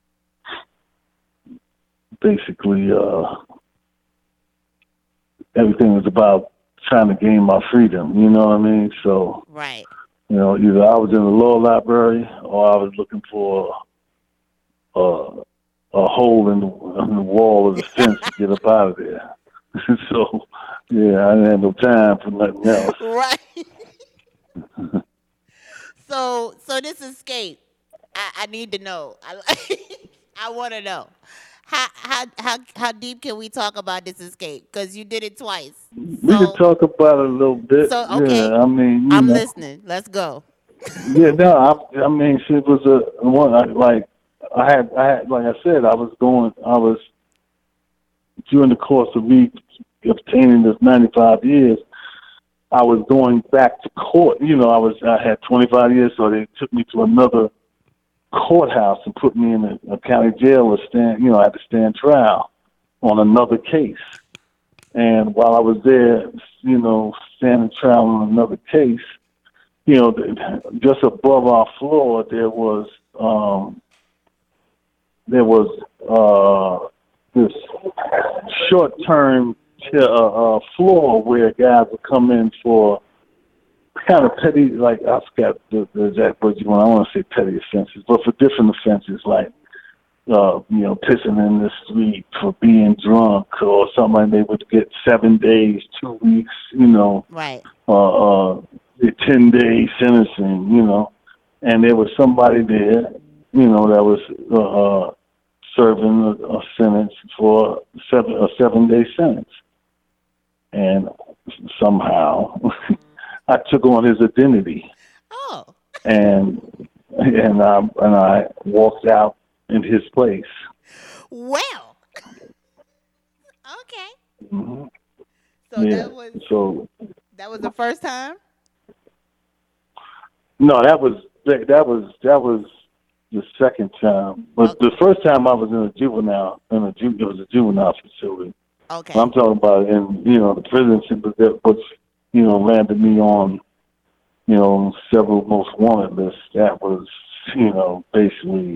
basically uh, everything was about trying to gain my freedom. You know what I mean? So. right. You know, either I was in the law library or I was looking for a, a hole in the, in the wall of the fence to get up out of there. So, yeah, I didn't have no time for nothing else. Right. so so this escape, I, I need to know. I I want to know. How, how how how deep can we talk about this escape? Because you did it twice. We So, can talk about it a little bit. So, okay. Yeah, I mean, you I'm know. listening. Let's go. Yeah, no, I, I mean, she was a one. I, like I had, I had, like I said, I was going. I was during the course of me obtaining this ninety-five years. I was going back to court. You know, I was. I had twenty-five years, so they took me to another courthouse and put me in a, a county jail to stand. You know, I had to stand trial on another case. And while I was there, you know, standing trial on another case, you know, just above our floor there was um, there was uh, this short-term uh, uh, floor where guys would come in for kind of petty, like I forgot the, the exact word you want. I want to say petty offenses, but for different offenses, like uh, you know, pissing in the street, for being drunk, or something. Like they would get seven days, two weeks, you know, Right. uh, uh, ten day sentencing, you know, and there was somebody there, you know, that was uh, uh, serving a, a sentence for seven, a seven day sentence, and somehow. I took on his identity, Oh. and and I and I walked out in his place. Well. Okay. Mm-hmm. So Yeah. that was So that was the first time. no, that was that was that was the second time. But Okay. the first time I was in a juvenile in a ju- it was a juvenile facility. Okay. I'm talking about in you know the prison that was you know landed me on you know several most wanted lists. That was you know basically.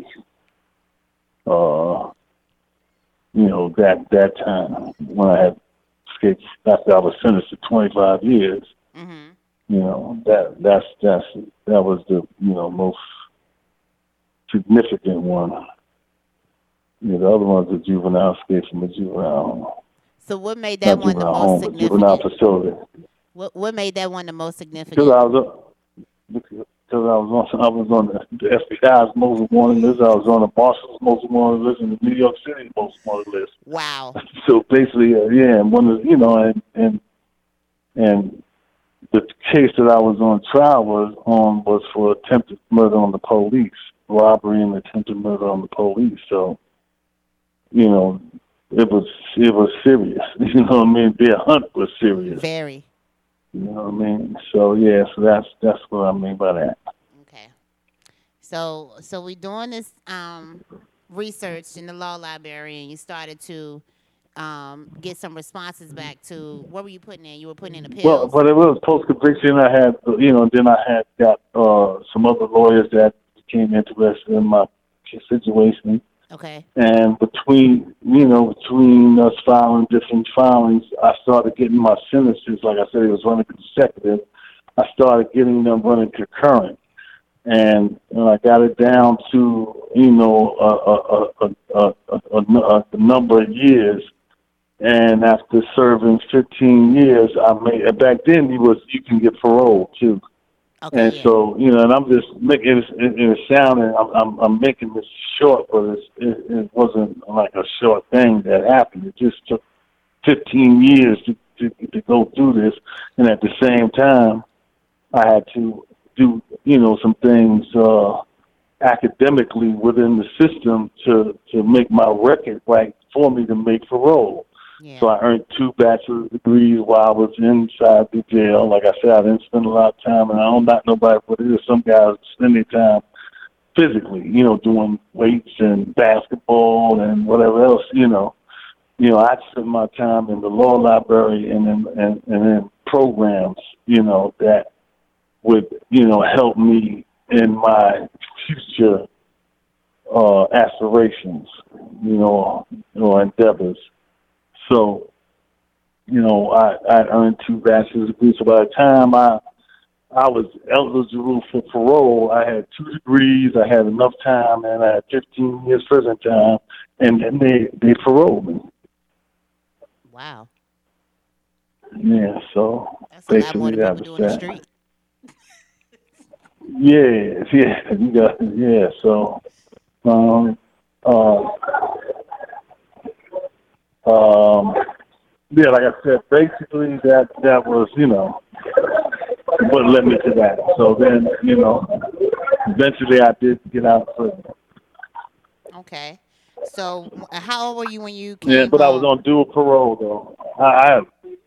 Uh, you know that that time when I had escaped after I was sentenced to twenty-five years. Mm-hmm. You know that that's that's that was the you know most significant one. You know, the other one's a juvenile escape from a juvenile, So what made that not one the juvenile most home, but juvenile significant? facility. What what made that one the most Because significant? I was because I was on I was on the, the F B I's most wanted list. I was on the Marshall's most wanted list and the New York City most wanted list. Wow. So basically, uh, yeah, and one of you know, and and and the case that I was on trial was on was for attempted murder on the police, robbery and attempted murder on the police. So, you know, it was it was serious. You know what I mean? Their hunt was serious. Very. You know what I mean? So yeah, so that's that's what I mean by that. Okay. So so we doing this um research in the law library, and you started to um get some responses back to what were you putting in? You were putting in appeals. Well, but it was post conviction. I had, you know, then I had got uh, some other lawyers that became interested in my situation. Okay. And between, you know, between us filing different filings, I started getting my sentences. Like I said, it was running consecutive. I started getting them running concurrent, and, and I got it down to, you know, a a a a, a, a, a number of years. And after serving fifteen years, I made. Back then, you was you can get parole too. Okay. And yeah. so, you know, and I'm just making it, it, it sounding, I'm, I'm, I'm making this short, but it's, it, it wasn't like a short thing that happened. It just took fifteen years to to, to go through this. And at the same time, I had to do, you know, some things uh, academically within the system to, to make my record right for me to make parole. Yeah. So I earned two bachelor's degrees while I was inside the jail. Like I said, I didn't spend a lot of time, and I don't knock nobody for this. Some guys spend their time physically, you know, doing weights and basketball and whatever else, you know. You know, I spent my time in the law library and in, and, and in programs, you know, that would, you know, help me in my future uh, aspirations, you know, or endeavors. So, you know, I, I earned two bachelor's degrees. So by the time I I was eligible for parole, I had two degrees, I had enough time, and I had fifteen years prison time, and then they, they paroled me. Wow. Yeah, so That's a lot basically more than that people was do in the that. street. Yeah, yeah, you got, yeah. So, um, uh, um, yeah, like I said, basically that that was, you know, what led me to that. So then, you know, eventually I did get out of prison. Okay. So wh- how old were you when you Yeah, came but I was home? on dual parole though. I I,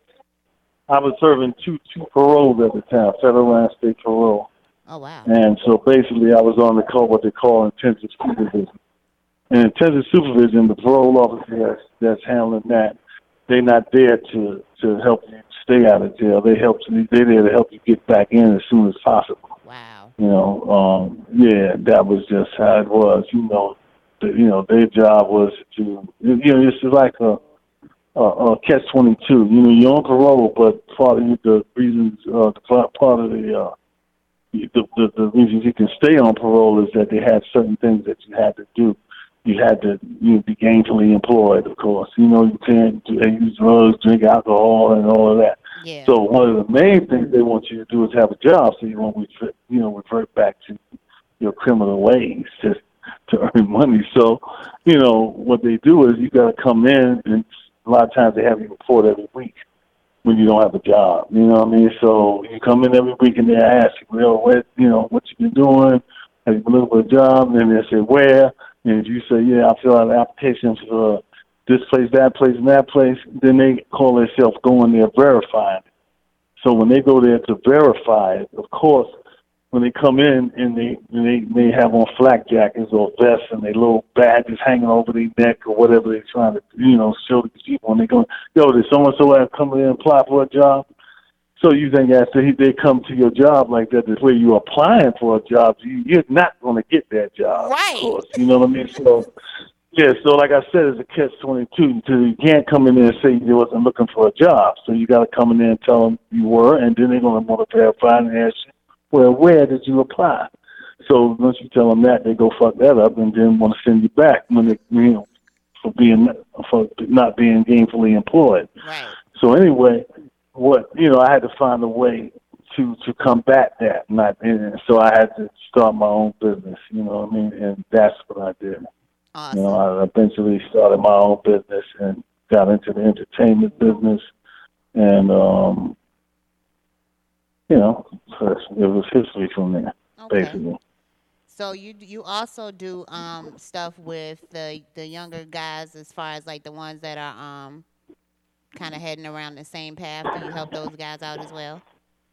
I was serving two two paroles at the time, federal and state parole. Oh, wow. And so basically I was on the call what they call intensive supervision. And intensive supervision, the parole officer that's, that's handling that, they're not there to, to help you stay out of jail. They help you, they're there to help you get back in as soon as possible. Wow. You know, um, yeah, that was just how it was. You know, the, you know, their job was to, you know, it's like a, a, a catch twenty-two. You know, you're on parole, but part of the reasons, uh, the part of the, uh, the, the the reasons you can stay on parole is that they had certain things that you had to do. You had to you know, be gainfully employed, of course. You know, you can't do, use drugs, drink alcohol, and all of that. Yeah. So one of the main things they want you to do is have a job, so you won't revert, you know, revert back to your criminal ways to to earn money. So, you know, what they do is you got to come in, and a lot of times they have you report every week when you don't have a job. You know what I mean? So you come in every week and they ask you, well, what you know, what you been doing? Have you been looking for a job? And they say, where? And if you say, yeah, I fill out an application for this place, that place, and that place, then they call themselves going there verifying it. So when they go there to verify it, of course, when they come in and they and they may have on flak jackets or vests and their little badges hanging over their neck or whatever they're trying to, you know, show these people. And they go, yo, did so-and-so have come in and apply for a job? So you think after he, they come to your job like that, the way you're applying for a job, you, you're not going to get that job, Right. of course. You know what I mean? So, yeah, so like I said, it's a catch twenty-two. So you can't come in there and say you wasn't looking for a job. So you got to come in there and tell them you were, and then they're going to want to verify and ask you, well, where did you apply? So once you tell them that, they go fuck that up and then want to send you back when they, you know, for being for not being gainfully employed. Right. So anyway, what you know, I had to find a way to to combat that. Not and so I had to start my own business. You know what I mean? And that's what I did. Awesome. You know, I eventually started my own business and got into the entertainment business, and um, you know, so it was history from there, Okay. basically. So you you also do um stuff with the the younger guys as far as like the ones that are um kind of heading around the same path. Do you help those guys out as well?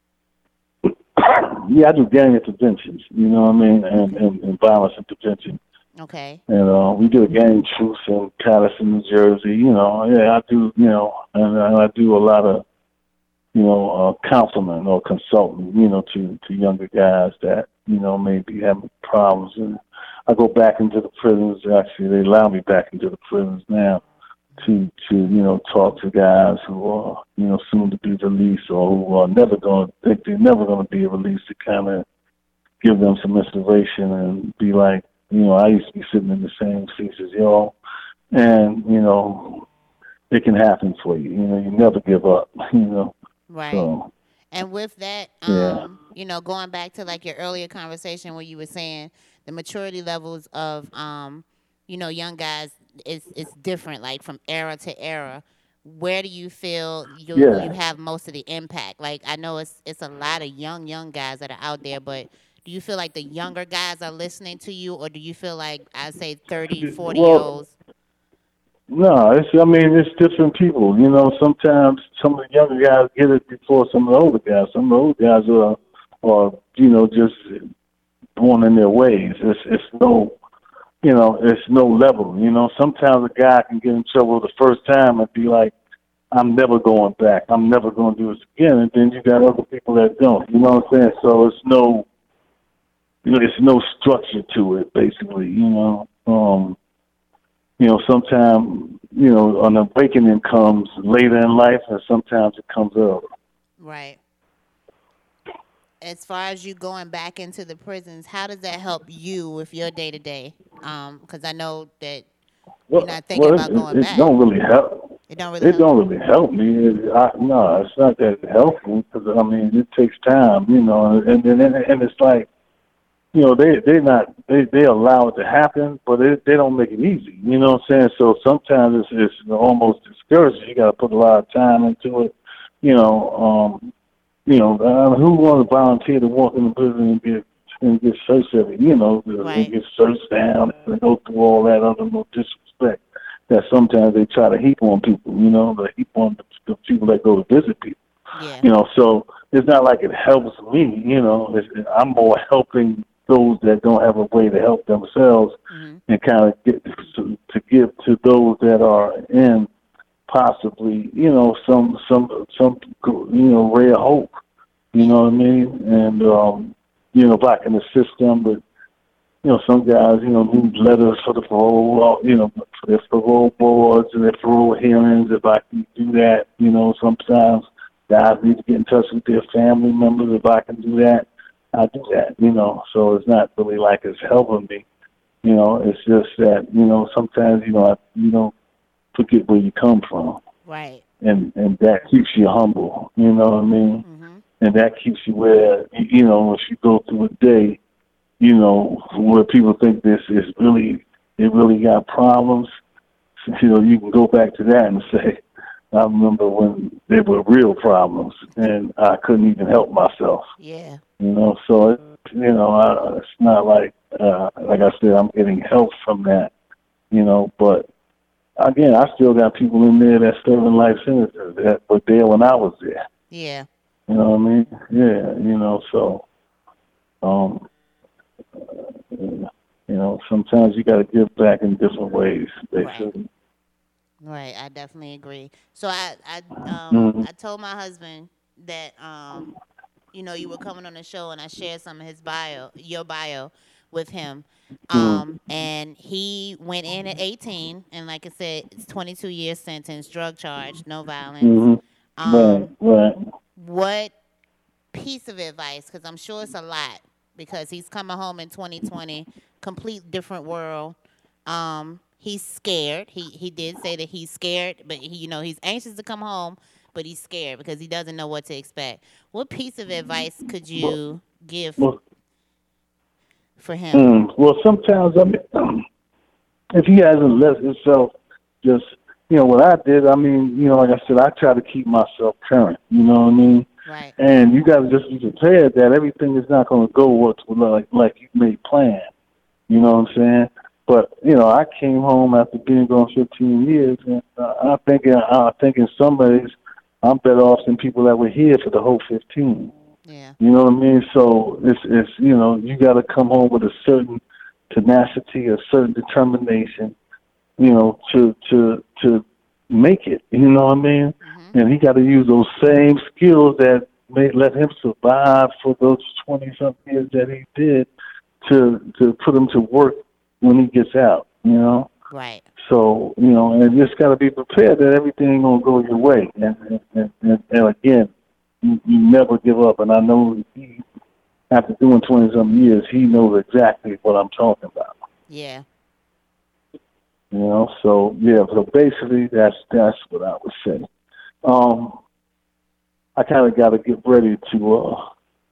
Yeah, I do gang interventions. You know what I mean, and and, and violence intervention. Okay. And uh, we do a gang truce in Patterson, New Jersey. You know, yeah, I do. You know, and, and I do a lot of, you know, uh, counseling or consulting. You know, to to younger guys that you know may be having problems. And I go back into the prisons. Actually, they allow me back into the prisons now to to you know talk to guys who are you know soon to be released or who are never going to think they're never going to be released, to kind of give them some inspiration and be like, you know, I used to be sitting in the same seats as y'all, and you know, it can happen for you. You know, you never give up. You know, Right. so And with that, yeah. um, you know, going back to like your earlier conversation where you were saying the maturity levels of, um, you know, young guys is is different, like from era to era. where do you feel you Yeah. you have most of the impact? Like I know it's it's a lot of young young guys that are out there, but do you feel like the younger guys are listening to you, or do you feel like I say thirty, forty year Well, olds? no, it's I mean it's different people. You know, sometimes some of the younger guys get it before some of the older guys. Some of the older guys are are you know just born in their ways. It's it's no you know it's no level. You know, sometimes a guy can get in trouble the first time and be like, I'm never going back. I'm never going to do this again. And then you got other people that don't. You know what I'm saying? So it's no you know it's no structure to it. Basically, you know. Um, You know, sometimes, you know, an awakening comes later in life, and sometimes it comes early. Right. As far as you going back into the prisons, how does that help you with your day to day? Um, because I know that you're Well, not thinking well, it, about it, going it back. don't really help. It don't really It help. don't really help me. It, I, no, it's not that helpful because I mean it takes time, you know, and and and, and it's like you know they they not they they allow it to happen, but they they don't make it easy. You know what I'm saying? So sometimes it's it's almost discouraging. You got to put a lot of time into it. You know, um, you know, uh, who wants to volunteer to walk in the prison and get and get searched every, you know, and Right. get searched down and go through all that other little disrespect that sometimes they try to heap on people, you know, they heap on the, the people that go to visit people, Yeah. you know. So it's not like it helps me, you know. It's, I'm more helping those that don't have a way to help themselves hmm and kind of get to, to give to those that are in possibly, you know, some some some you know ray of hope. You Yeah. know what I mean? And um, you know, if I can assist them with, you know, some guys, you know, need letters for the parole, you know, for their parole boards and their parole hearings. If I can do that, you know, sometimes guys need to get in touch with their family members. If I can do that, I do that. You know, so it's not really like it's helping me. You know, it's just that you know sometimes you know I, you know forget where you come from, Right. and and that keeps you humble. You know what I mean? hmm And that keeps you where you know if you go through a day, you know where people think this is really it really got problems. You know, you can go back to that and say, I remember when there were real problems and I couldn't even help myself. Yeah. You know, so it, you know, I, it's not like uh, like I said, I'm getting help from that. You know, but again, I still got people in there that serving life sentences that were there when I was there. Yeah. You know what I mean? Yeah, you know, so um, you know, sometimes you got to give back in different ways. Right. Basically. Right. I definitely agree. So I I um Mm-hmm. I told my husband that um you know you were coming on the show and I shared some of his bio, your bio, with him. Mm-hmm. Um, and he went in at eighteen, and like I said, it's twenty-two years sentence, drug charge, no violence. Mm-hmm. Right. Um, Right. what piece of advice? Because I'm sure it's a lot. Because he's coming home in twenty twenty, complete different world. Um, he's scared. He he did say that he's scared, but he you know he's anxious to come home, but he's scared because he doesn't know what to expect. What piece of advice could Well, you give well, for him? mm, well sometimes I mean, if he hasn't let himself just, you know, what I did, I mean, you know, like I said, I try to keep myself current, you know what I mean? Right. And you got to just be prepared that everything is not going to go what's like, like you made planned, you know what I'm saying? But, you know, I came home after being gone fifteen years, and uh, I'm thinking, I'm thinking some ways I'm better off than people that were here for the whole fifteen. Yeah. You know what I mean? So it's, it's you know, you got to come home with a certain tenacity, a certain determination, you know, to to to make it. You know what I mean? Mhm. And he got to use those same skills that may let him survive for those twenty something years that he did to to put him to work when he gets out. You know. Right. So you know, and you just got to be prepared that everything ain't gonna go your way. And and and, and, and again, you, you never give up. And I know he, after doing twenty something years, he knows exactly what I'm talking about. Yeah. You know, so yeah, so basically that's that's what I would say. Um, I kind of got to get ready to uh,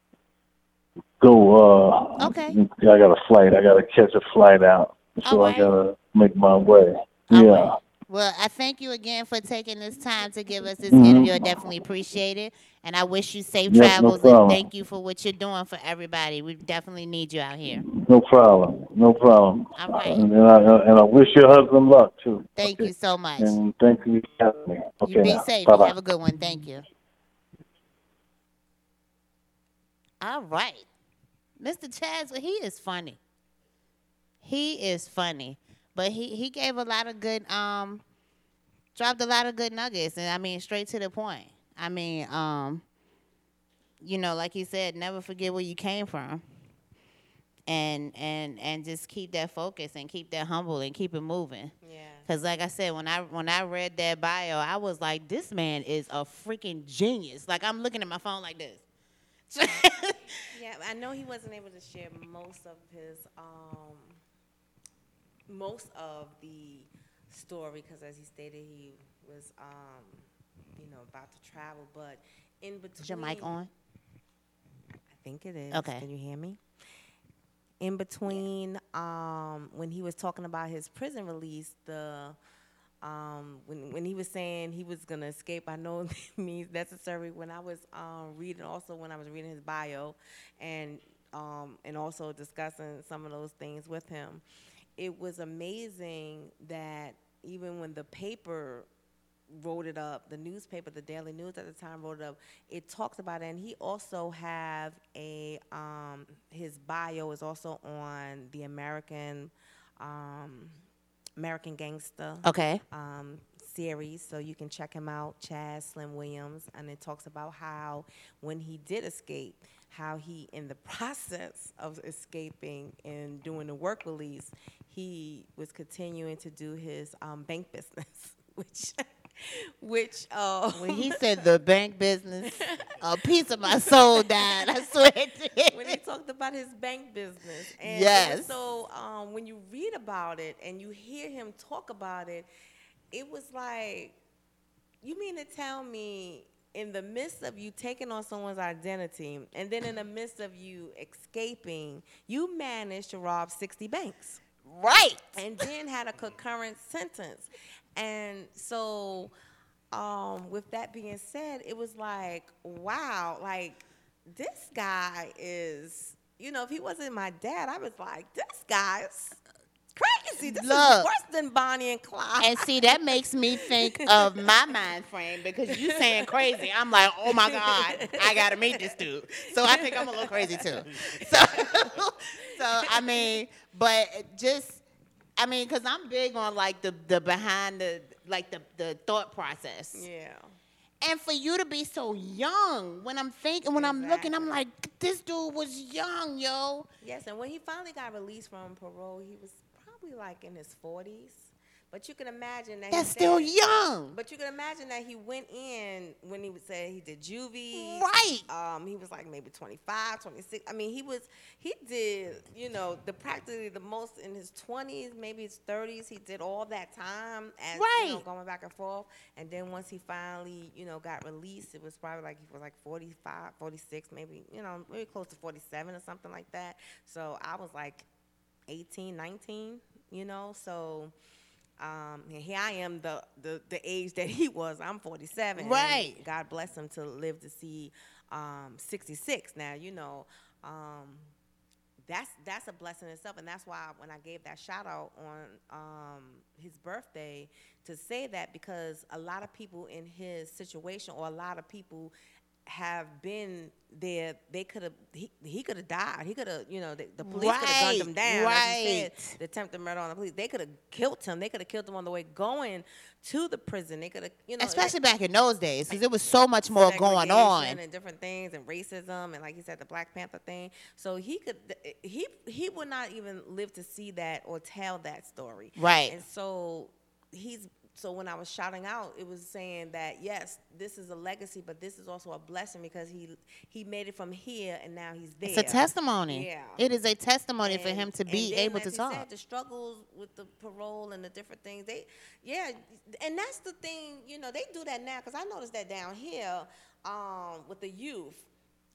go. Uh, Okay. I got a flight. I got to catch a flight out, All so I right. got to make my way. All Yeah. right. Well, I thank you again for taking this time to give us this Hmm. interview. I definitely appreciate it. And I wish you safe Yep, no travels and problem. thank you for what you're doing for everybody. We definitely need you out here. No problem. No problem. All Uh, right. And, and I and I wish your husband luck too. Thank Okay. you so much. And thank you for having me. You Okay be now. safe. Bye You bye. have a good one. Thank you. All right. Mister Chaz, well, he is funny. He is funny. But he, he gave a lot of good, um, dropped a lot of good nuggets. And I mean, straight to the point. I mean, um, you know, like he said, never forget where you came from. And and and just keep that focus and keep that humble and keep it moving. Yeah. Cause like I said, when I when I read that bio, I was like, this man is a freaking genius. Like I'm looking at my phone like this. Yeah, I know he wasn't able to share most of his um most of the story because, as he stated, he was um you know about to travel, but in between. Is your mic on? I think it is. Okay. Can you hear me? In between, um, when he was talking about his prison release, the um, when when he was saying he was gonna escape, I know it means necessary. When I was um, reading, also when I was reading his bio, and um, and also discussing some of those things with him, it was amazing that even when the paper wrote it up, the newspaper, the Daily News at the time wrote it up, it talks about it. And he also have a, um, his bio is also on the American, um, American Gangster Okay. um, series, so you can check him out, Chaz Slim Williams, and it talks about how when he did escape, how he, in the process of escaping and doing the work release, he was continuing to do his um, bank business, which which uh When he said the bank business, a piece of my soul died. I swear it did. when he talked about his bank business. And it Yes. was so um, when you read about it and you hear him talk about it, it was like, you mean to tell me in the midst of you taking on someone's identity and then in the midst of you escaping, you managed to rob sixty banks Right. and then had a concurrent sentence. And so um, with that being said, it was like, wow, like this guy is, you know, if he wasn't my dad, I was like, this guy is crazy. This is Look. worse than Bonnie and Clyde. And see, that makes me think of my mind frame because you saying crazy. I'm like, oh my God, I gotta meet this dude. So I think I'm a little crazy too. So, so I mean, but just, I mean, because I'm big on like the the behind the like the the thought process. Yeah. And for you to be so young, when I'm thinking, when I'm looking, I'm like, this dude was young, yo. Yes, and when he finally got released from parole, he was probably like in his forties. But you can imagine that That's he still said- young. But you can imagine that he went in when he would say he did juvie. Right. Um, he was like maybe twenty-five, twenty-six. I mean, he was he did, you know, the practically the most in his twenties, maybe his thirties. He did all that time as you know, Right. going back and forth. And then once he finally, you know, got released, it was probably like he was like forty-five, forty-six, maybe, you know, maybe close to forty-seven or something like that. So I was like eighteen, nineteen, you know, so Um, and here I am, the, the the age that he was. I'm forty-seven. and Right. God bless him to live to see um, sixty-six. Now, you know, um, that's that's a blessing in itself, and that's why when I gave that shout out on um, his birthday to say that, because a lot of people in his situation, or a lot of people have been there, they could have he, he could have died. He could have, you know, the, the police could have gunned him Right, down. As he said, right. the attempted murder on the police. They could have killed him. They could have killed him on the way going to the prison. They could have, you know, Especially back in those days, because there was so much more going on. segregation and different things and racism and, like you said, the Black Panther thing. So he could he he would not even live to see that or tell that story. Right. And so he's so when I was shouting out, it was saying that yes, this is a legacy, but this is also a blessing because he he made it from here and now he's there. It's a testimony. Yeah. It is a testimony for And- him to and be then, able like to you talk. said, the struggles with the parole and the different things, they, yeah, and that's the thing, you know, they do that now because I noticed that down here um, with the youth.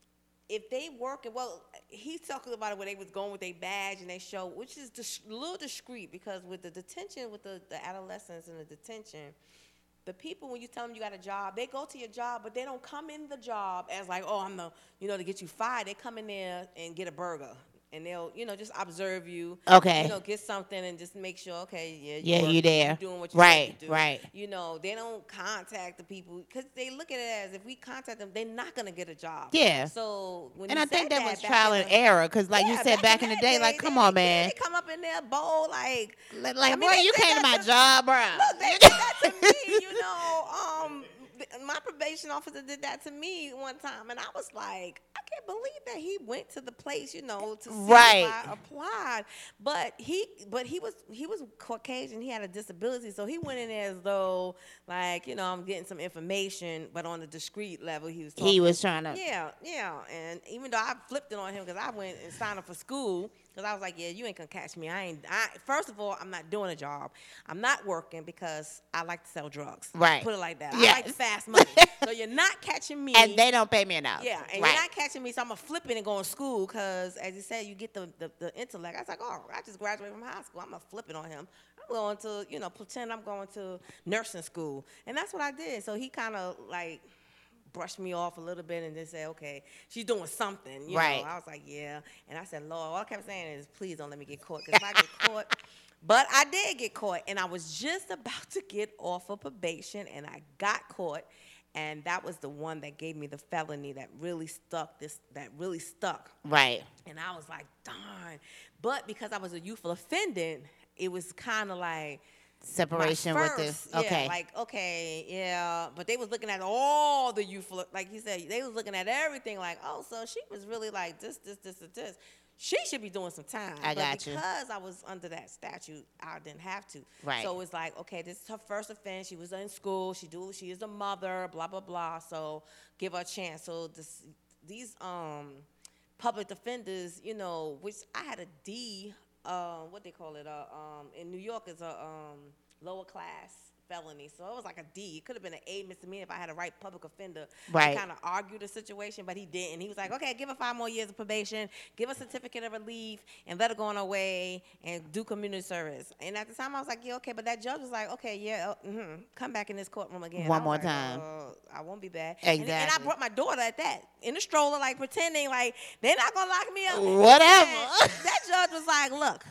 if they work, well, he's talking about it where they was going with their badge and they show, which is dis- a little discreet because with the detention, with the, the adolescents and the detention, the people, when you tell them you got a job, they go to your job, but they don't come in the job as like, oh, I'm the, you know, to get you fired. They come in there and get a burger. And they'll, you know, just observe you. Okay. You know, get something and just make sure, okay, yeah, you Yeah, working, you there. You doing what you Right, do. right. You know, they don't contact the people because they look at it as if we contact them, they're not gonna get a job. Yeah. So when And you I think said that was back trial in and the- error, because like you Yeah, said back in the that day, like, they- come they- on, they- man. They come up in their bowl like, Like, I mean, boy, they you did came to that my to- job, bro. Look, they did that to me, you know. Um, th- my probation officer did that to me one time, and I was like, I can't believe that he went to the place, you know, to see Right. if I applied. But he, but he was, he was Caucasian. He had a disability, so he went in there as though, like, you know, I'm getting some information, but on a discreet level, he was. Talking. He was trying to. Yeah, yeah, and even though I flipped it on him because I went and signed up for school because I was like, yeah, you ain't gonna catch me. I ain't. I first of all, I'm not doing a job. I'm not working because I like to sell drugs. Right. Put it like that. I Yes. like the fast money. So you're not catching me. And they don't pay me enough. Yeah, and right. you're not catching me, so I'm gonna flip it and go to school because, as you said, you get the, the, the intellect. I was like, oh, I just graduated from high school. I'm gonna flip it on him. I'm going to, you know, pretend I'm going to nursing school, and that's what I did. So he kind of like brushed me off a little bit and then said, okay, she's doing something. You Right. know, I was like, yeah. And I said, Lord, all I kept saying is, please don't let me get caught. Because if I get caught, but I did get caught. And I was just about to get off of probation and I got caught. And that was the one that gave me the felony that really stuck, this that really stuck. Right. And I was like, darn. But because I was a youthful offendant, it was kind of like, Separation my with first, the. Okay. Yeah, like, okay, yeah. But they was looking at all the youthful, like you said, they was looking at everything like, oh, so she was really like this, this, this, and this. She should be doing some time. I but got you. because I was under that statute, I didn't have to. Right. So it's like, okay, this is her first offense. She was in school. She do. She is a mother. Blah blah blah. So give her a chance. So this, these um, public defenders, you know, which I had a D. Uh, what they call it? Uh, um, in New York, is a um, lower class felony, so it was like a D. It could have been an A misdemeanor if I had a right public offender. Right. To kind of argue the situation, but he didn't. He was like, okay, give her five more years of probation, give her a certificate of relief, and let her go on her way and do community service. And at the time, I was like, yeah, okay. But that judge was like, okay, yeah, uh, mm-hmm, come back in this courtroom again. One I was more like, time. Uh, I won't be back. And, and I Exactly. brought my daughter at that in the stroller, like pretending like they're not gonna lock me up. Whatever. And that judge was like, look,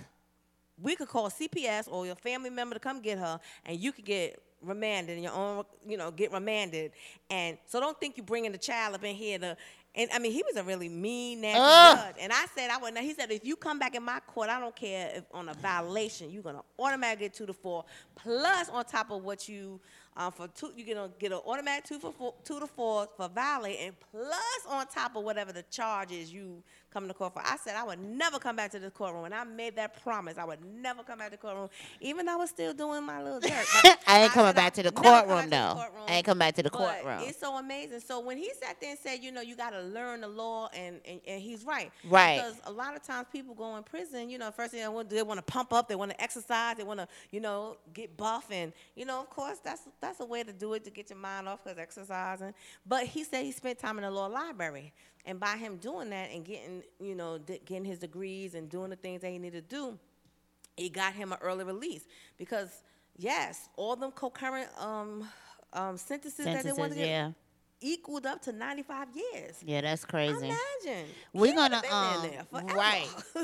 we could call C P S or your family member to come get her, and you could get remanded in your own, you know, get remanded. And so don't think you bringing the child up in here to, and I mean, he was a really mean, nasty Ugh. judge. And I said, I would, he said, if you come back in my court, I don't care if on a violation, you're going to automatically get two to four, plus on top of what you, um, for two, you're going to get an automatic two for four, two to four for violating, and plus on top of whatever the charge is you come to court for. I said I would never come back to the courtroom, and I made that promise. I would never come back to the courtroom, even though I was still doing my little dirt. But I ain't coming said back to the I'd never come courtroom, back to the though. courtroom. I ain't coming back to the But courtroom. It's so amazing. So when he sat there and said, you know, you got to learn the law, and, and, and he's right. Right. Because a lot of times people go in prison, you know, first thing they want to do, they want to pump up, they want to exercise, they want to, you know, get buff. And, you know, of course, that's that's a way to do it, to get your mind off, because exercising. But he said he spent time in the law library. And by him doing that and getting, you know, d- getting his degrees and doing the things that he needed to do, it got him an early release. Because, yes, all them concurrent um, um, sentences, that they wanted Sentences, to get yeah. equaled up to ninety-five years. Yeah, that's crazy. Imagine. We're He gonna would've been um in there forever. right.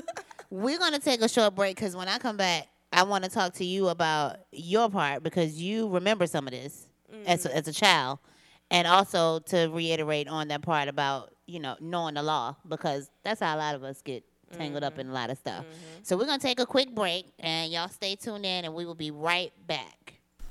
We're gonna take a short break because when I come back, I want to talk to you about your part because you remember some of this as Mm-hmm. a, as a child, and also to reiterate on that part about you know knowing the law because that's how a lot of us get tangled up in a lot of stuff. Mm-hmm. So we're gonna take a quick break and y'all stay tuned in and we will be right back.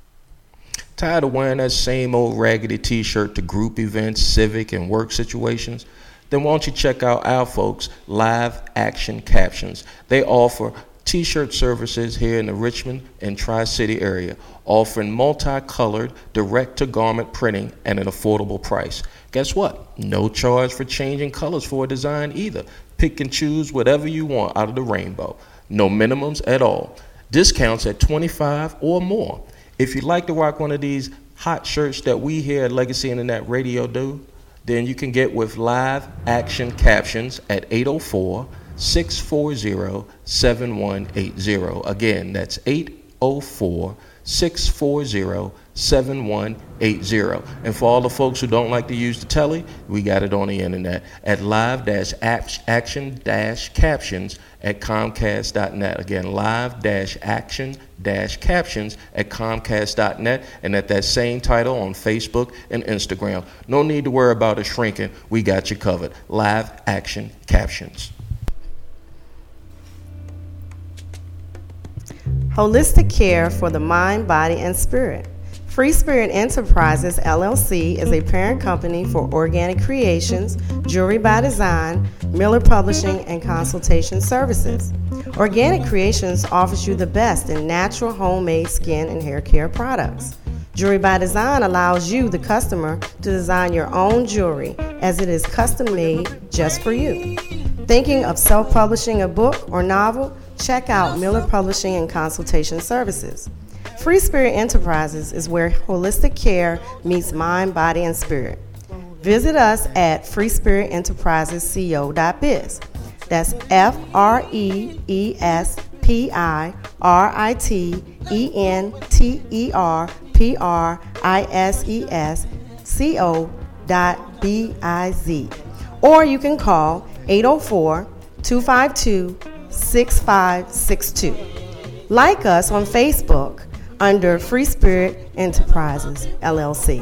Tired of wearing that same old raggedy t-shirt to group events, civic, and work situations? Then why don't you check out our folks, Live Action Captions. They offer t-shirt services here in the Richmond and Tri-City area, offering multicolored, direct-to-garment printing at an affordable price. Guess what? No charge for changing colors for a design either. Pick and choose whatever you want out of the rainbow. No minimums at all. Discounts at twenty-five or more. If you'd like to rock one of these hot shirts that we here at Legacy Internet Radio do, then you can get with Live Action Captions at eight oh four, six four zero, seven one eight zero. Again, that's eight oh four, six four zero, seven one eight zero. And for all the folks who don't like to use the telly, we got it on the internet at live-action-captions at comcast dot net. Again, live-action-captions at comcast dot net, and at that same title on Facebook and Instagram. No need to worry about it shrinking. We got you covered. Live Action Captions. Holistic care for the mind, body, and spirit. Free Spirit Enterprises, L L C, is a parent company for Organic Creations, Jewelry by Design, Miller Publishing, and Consultation Services. Organic Creations offers you the best in natural, homemade skin and hair care products. Jewelry by Design allows you, the customer, to design your own jewelry, as it is custom made just for you. Thinking of self-publishing a book or novel? Check out Miller Publishing and Consultation Services. Free Spirit Enterprises is where holistic care meets mind, body, and spirit. Visit us at free spirit enterprises co dot biz. That's F R E E S P I R I T E N T E R P R I S E S C O dot B I Z. Or you can call eight oh four, two five two, six five six two. Like us on Facebook under Free Spirit Enterprises, L L C.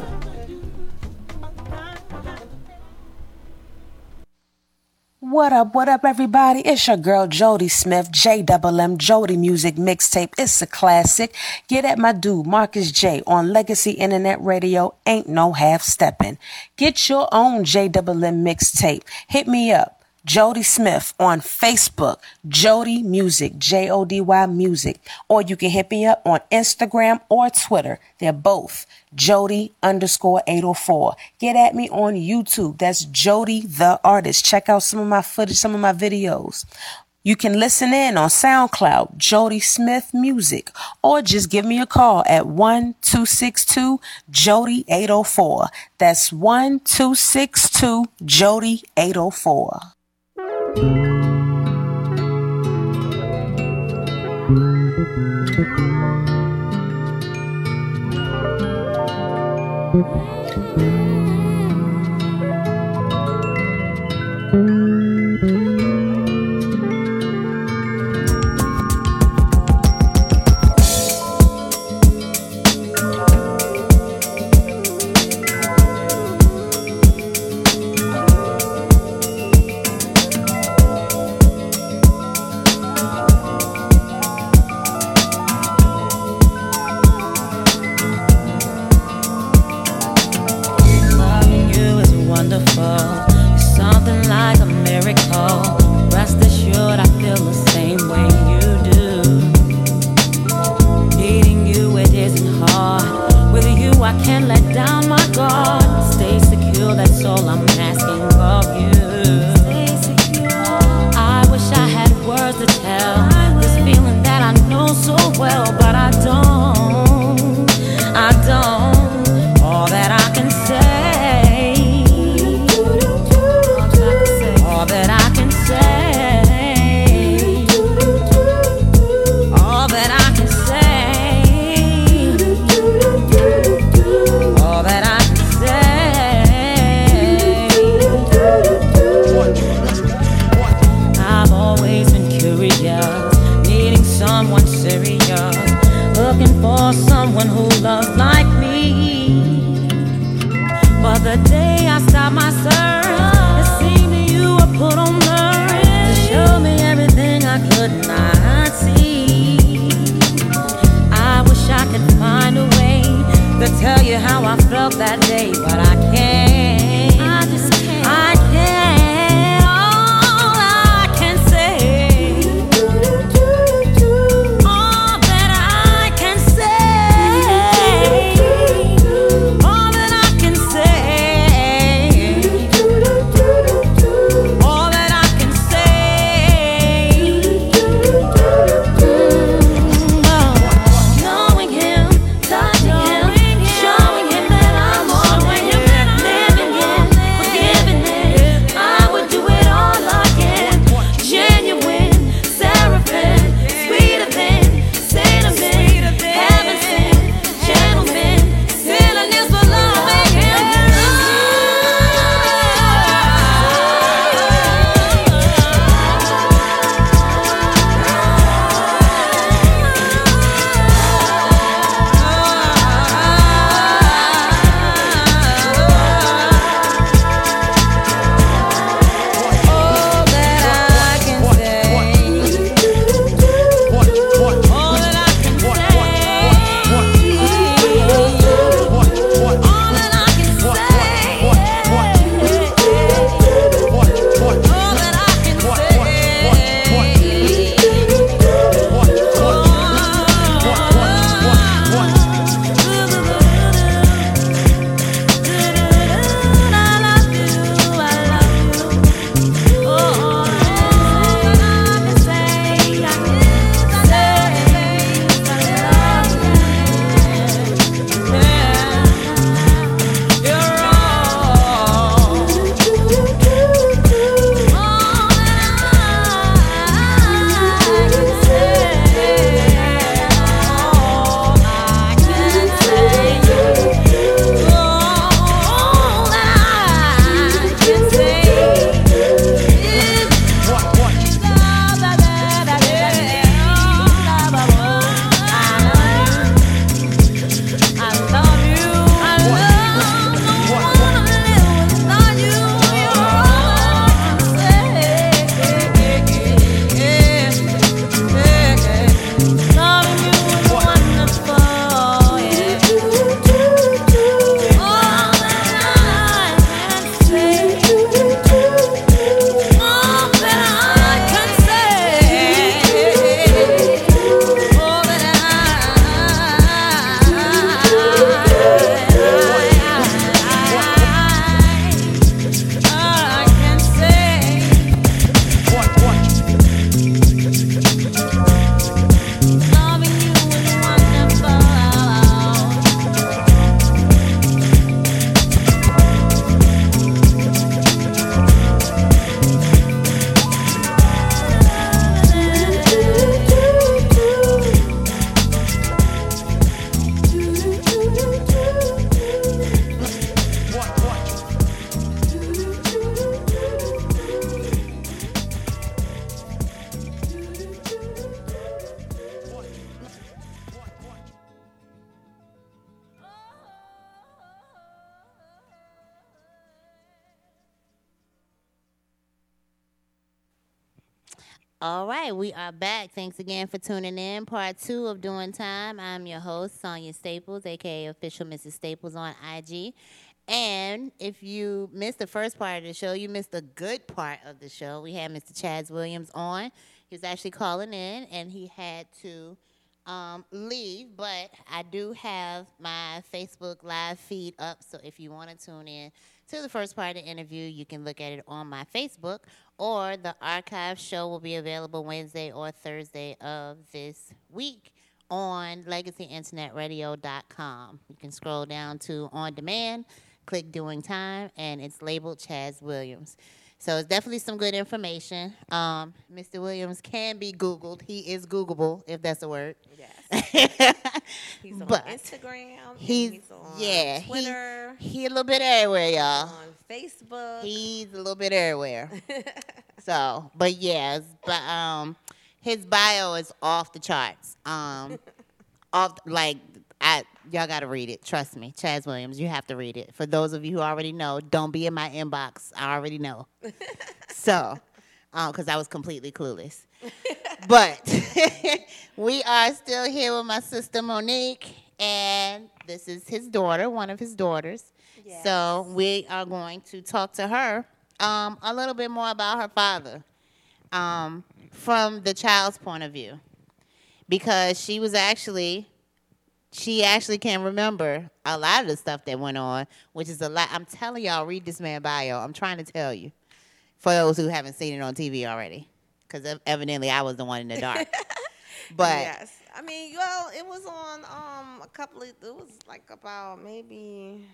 What up, what up, everybody? It's your girl, Jody Smith, J M M, Jody Music Mixtape. It's a classic. Get at my dude, Marcus J, on Legacy Internet Radio. Ain't no half-stepping. Get your own J M M mixtape. Hit me up. Jody Smith on Facebook, Jody Music, J O D Y Music. Or you can hit me up on Instagram or Twitter. They're both Jody underscore eight oh four. Get at me on YouTube. That's Jody the Artist. Check out some of my footage, some of my videos. You can listen in on SoundCloud, Jody Smith Music, or just give me a call at one two six two Jody eight oh four. That's one two six two Jody eight oh four. Knowing him, touching him, showing him that I'm all All right, we are back. Thanks again for tuning in. Part two of Doing Time. I'm your host, Sonia Staples, aka Official Missus Staples on I G. And if you missed the first part of the show, you missed the good part of the show. We had Mister Chaz Williams on. He was actually calling in, and he had to um, leave. But I do have my Facebook live feed up, so if you want to tune in to the first part of the interview, you can look at it on my Facebook, or the archive show will be available Wednesday or Thursday of this week on legacy internet radio dot com. You can scroll down to On Demand, click Doing Time, and it's labeled Chaz Williams. So it's definitely some good information. Um, Mister Williams can be Googled. He is Googleable, if that's a word. Yes. He's on But Instagram. He's, he's on yeah, Twitter. He, he a little bit everywhere, y'all. On Facebook. He's a little bit everywhere. So, but yes, but um, his bio is off the charts. Um, off like I y'all gotta read it. Trust me, Chaz Williams, you have to read it. For those of you who already know, don't be in my inbox. I already know. So, um, because I was completely clueless. But we are still here with my sister Monique, and this is his daughter, one of his daughters. Yes. So we are going to talk to her um, a little bit more about her father um, from the child's point of view, because she was actually, she actually can remember a lot of the stuff that went on, which is a lot. I'm telling y'all, read this man's bio. I'm trying to tell you, for those who haven't seen it on T V already, because evidently I was the one in the dark. But yes, I mean, well, it was on um a couple of. It was like about maybe.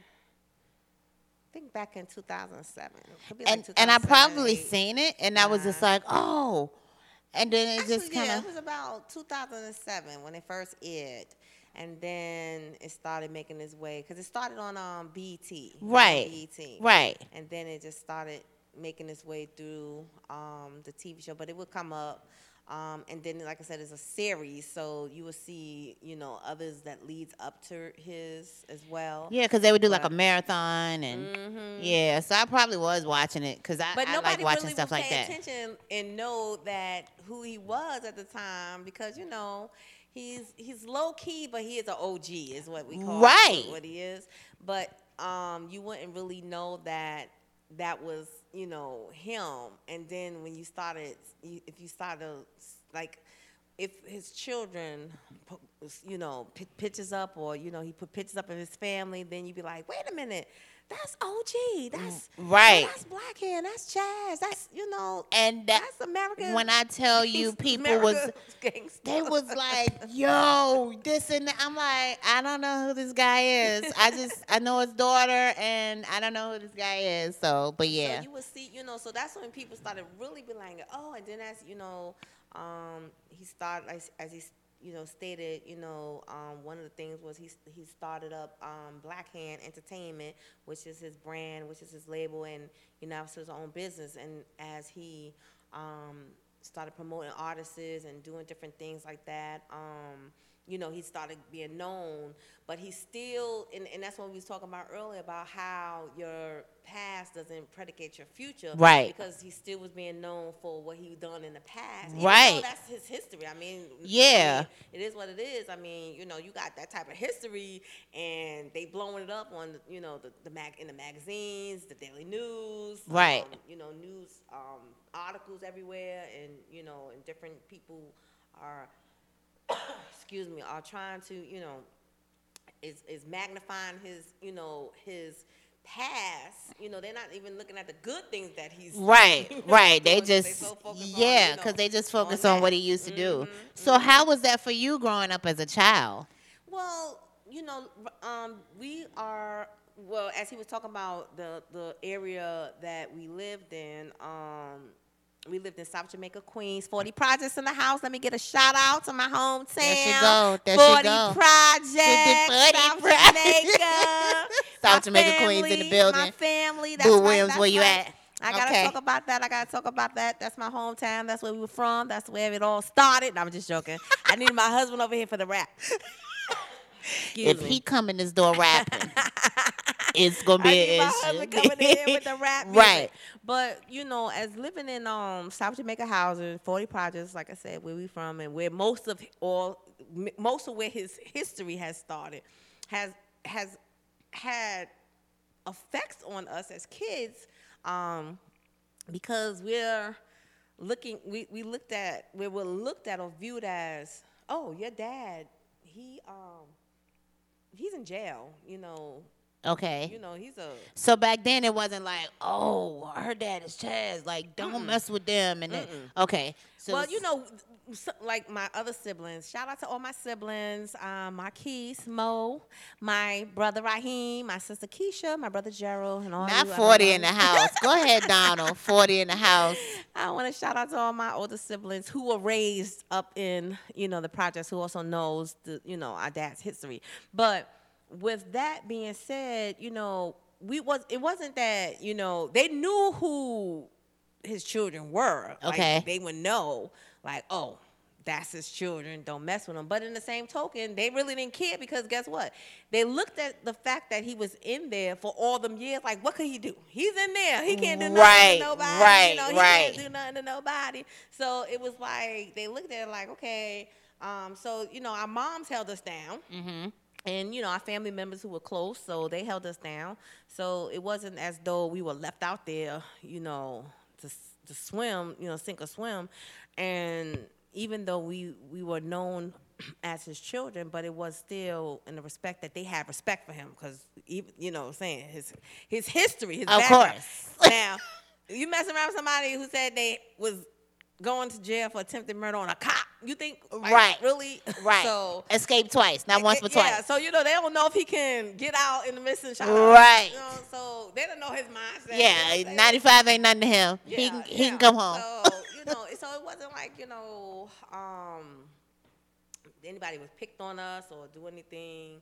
I think back in two thousand seven. Could be like and and I probably eight. seen it, and I was just like, oh, and then it Actually, just kind yeah, of it was about two thousand seven when it first aired, and then it started making its way because it started on um B E T. Right. B E T. Right. And then it just started making its way through um the T V show, but it would come up. Um, and then, like I said, it's a series, so you will see, you know, others that leads up to his as well. Yeah, because they would do like a But- marathon, and Mhm. yeah, so I probably was watching it because I, But I nobody like watching really stuff would like pay that. attention and know that who he was at the time because you know he's he's low key, but he is an O G, is what we call Right. what he is. But um, you wouldn't really know that that was you know him. And then when you started, you- if you started like. If his children, pu- you know, put pictures up, or you know, he put pictures up of his family, then you'd be like, "Wait a minute, that's O G, that's Right. oh, that's Black Hair, that's Chaz, that's you know, And that, that's America." when I tell you, people was gangsta. they was like, "Yo, this and that." I'm like, I don't know who this guy is. I just I know his daughter, and I don't know who this guy is. So, but yeah, So you would see, you know, so that's when people started really be like, oh, and then as you know, um, he started as, as he you know stated, you know, um, one of the things was he he started up um, Black Hand Entertainment, which is his brand, which is his label, and you know, it's his own business. And as he um, started promoting artists and doing different things like that. Um, you know, he started being known, but he still, and, and that's what we was talking about earlier about how your past doesn't predicate your future. Right. Because he still was being known for what he done in the past. Even Right. though that's his history. I mean, Yeah. I mean, it is what it is. I mean, you know, you got that type of history, and they blowing it up on, you know, the, the mag in the magazines, the Daily News. Right. Um, you know, news um, articles everywhere, and, you know, and different people are, excuse me, are trying to, you know, is is magnifying his, you know, his past. You know, they're not even looking at the good things that he's right, you know, right. They doing, 'cause just so focused on, yeah, you because know, they just focus on on what that. he used to do. Mhm, So how was that for you growing up as a child? Well, you know, um, we are, well, as he was talking about the, the area that we lived in, um, we lived in South Jamaica, Queens. forty projects in the house. Let me get a shout out to my hometown. There she go. There she forty go. projects. forty South projects. Jamaica. South My Jamaica, Queens in the family, building. My family. That's Boo right, Williams, that's where you right. at? I gotta Okay. talk about that. I gotta talk about that. That's my hometown. That's where we were from. That's where it all started. No, I'm just joking. I need my husband over here for the rap. Excuse If me. he come in this door rapping, it's gonna be I an need my issue. husband coming in with the rap music. Right. But you know, as living in um South Jamaica housing, forty projects, like I said, where we from and where most of all m- most of where his history has started, has has had effects on us as kids, um, because we're looking we, we looked at we were looked at or viewed as, oh, your dad, he um he's in jail, you know. Okay. You know, he's a So back then it wasn't like, oh, her dad is Chaz. Like, don't mess with them. And then, okay. So well, you know, so, like my other siblings. Shout out to all my siblings: um, Marquise, Mo, my brother Raheem, my sister Keisha, my brother Gerald, and all. not you forty in the others. house. Go ahead, Donald. forty in the house. I want to shout out to all my older siblings who were raised up in, you know, the projects, who also knows the, you know, our dad's history. But with that being said, you know, we was it wasn't that, you know, they knew who his children were. Okay. Like, they would know, like, oh, that's his children, don't mess with them. But in the same token, they really didn't care, because guess what? They looked at the fact that he was in there for all them years, like, what could he do? He's in there. He can't do nothing Right, to nobody. right, you know, he right. can't do nothing to nobody. So it was like, they looked at it like, okay. Um, so, you know, our moms held us down. Mm-hmm. And, you know, our family members who were close, so they held us down. So it wasn't as though we were left out there, you know, to to swim, you know, sink or swim. And even though we, we were known as his children, but it was still in the respect that they had respect for him, because, you know what I'm saying, his, his history, his Of background. course. Now, you messing around with somebody who said they was going to jail for attempted murder on a cop. You think, like, Right. really? Right. So Escape twice, not once but yeah, twice. so, you know, they don't know if he can get out in the missing shot. Right. You know, so they don't know his mindset. Yeah, you know what I'm saying? ninety-five ain't nothing to him. Yeah, he can he yeah. can come home. So, you know, so it wasn't like, you know, um, anybody was picked on us or do anything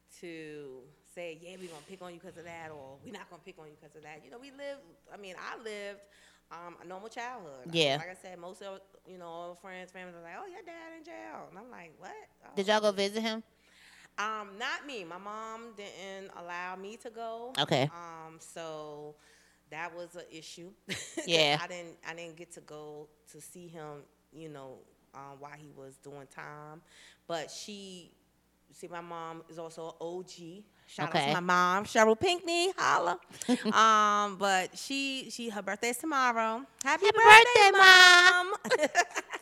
to say, yeah, we're going to pick on you because of that, or we're not going to pick on you because of that. You know, we lived, I mean, I lived um, a normal childhood. Yeah. Like I said, most of, you know, all friends, families were like, oh, your dad in jail. And I'm like, what? Oh. Did y'all go visit him? Um, not me. My mom didn't allow me to go. Okay. Um, so that was an issue. Yeah. I didn't. I didn't get to go to see him. You know, um, while he was doing time. But she, see, my mom is also an O G. Shout out Okay. to my mom, Cheryl Pinkney, holla. um, but she, she, her birthday's tomorrow. Happy, Happy birthday, mom!